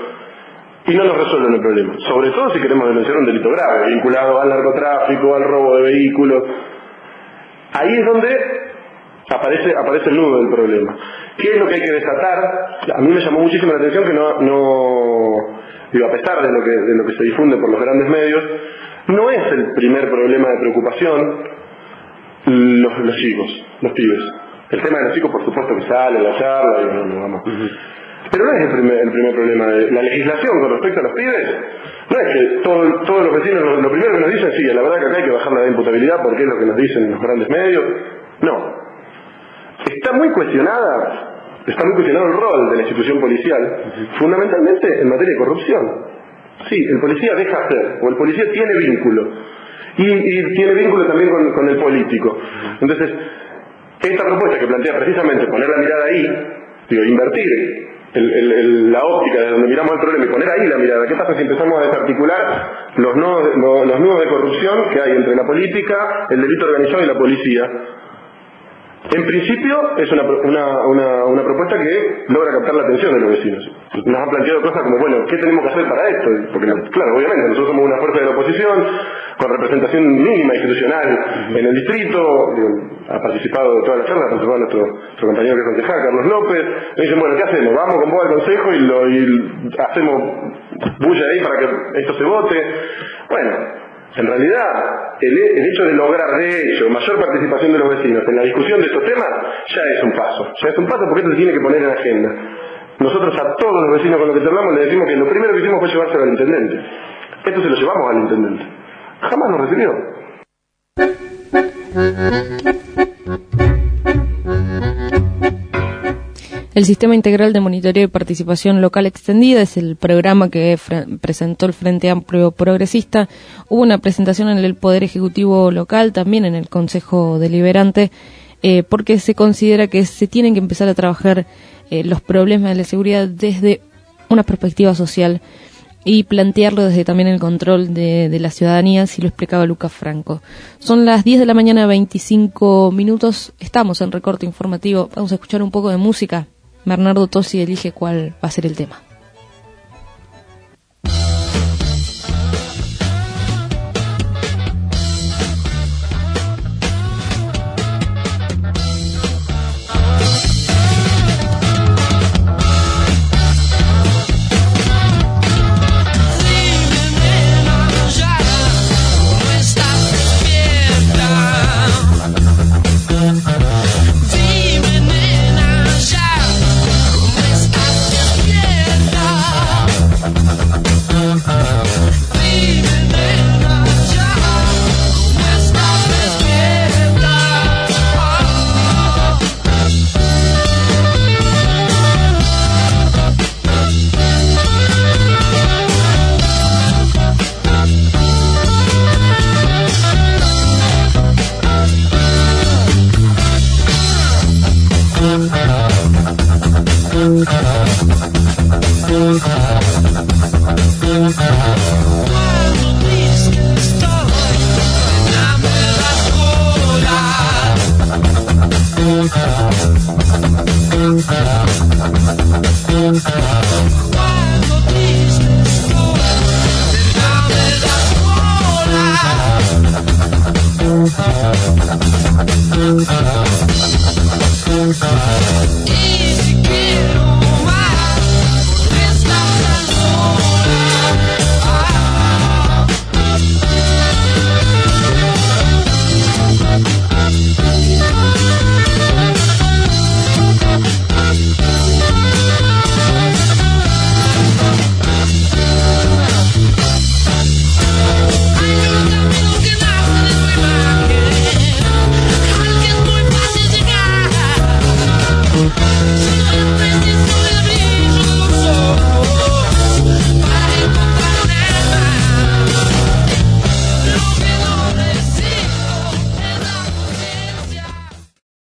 y no nos resuelven el problema. Sobre todo si queremos denunciar un delito grave, vinculado al narcotráfico, al robo de vehículos. Ahí es donde aparece el nudo del problema. ¿Qué es lo que hay que desatar? A mí me llamó muchísimo la atención que a pesar de lo que se difunde por los grandes medios, no es el primer problema de preocupación los chicos, los pibes. El tema de los chicos, por supuesto, que sale en la charla y vamos. Pero no es el primer problema. La legislación con respecto a los pibes no es que todos los vecinos lo primero que nos dicen: sí, la verdad que acá hay que bajar la imputabilidad porque es lo que nos dicen los grandes medios. No. Está muy cuestionado el rol de la institución policial, fundamentalmente en materia de corrupción. Sí, el policía deja hacer, o el policía tiene vínculo, y tiene vínculo también con el político. Entonces, esta propuesta que plantea precisamente poner la mirada ahí, invertir la óptica desde donde miramos el problema y poner ahí la mirada. ¿Qué pasa si empezamos a desarticular los nudos de corrupción que hay entre la política, el delito organizado y la policía? En principio es una propuesta que logra captar la atención de los vecinos. Nos han planteado cosas como, bueno, ¿qué tenemos que hacer para esto? Porque, claro, obviamente, nosotros somos una fuerza de la oposición, con representación mínima institucional en el distrito, ha participado de toda la charla, ha participado nuestro compañero que es concejal, Carlos López. Me dicen, bueno, ¿qué hacemos? Vamos con vos al consejo y hacemos bulla ahí para que esto se vote. Bueno, en realidad, el hecho de lograr, de hecho, mayor participación de los vecinos en la discusión de estos temas, ya es un paso. Ya es un paso porque esto se tiene que poner en agenda. Nosotros a todos los vecinos con los que charlamos le decimos que lo primero que hicimos fue llevárselo al intendente. Esto se lo llevamos al intendente. Jamás nos recibió. El Sistema Integral de Monitoreo y Participación Local Extendida es el programa que presentó el Frente Amplio Progresista. Hubo una presentación en el Poder Ejecutivo local, también en el Consejo Deliberante, porque se considera que se tienen que empezar a trabajar los problemas de la seguridad desde una perspectiva social y plantearlo desde también el control de la ciudadanía, así lo explicaba Lucas Franco. Son las 10 de la mañana, 25 minutos. Estamos en Recorte Informativo. Vamos a escuchar un poco de música. Bernardo Tosi elige cuál va a ser el tema.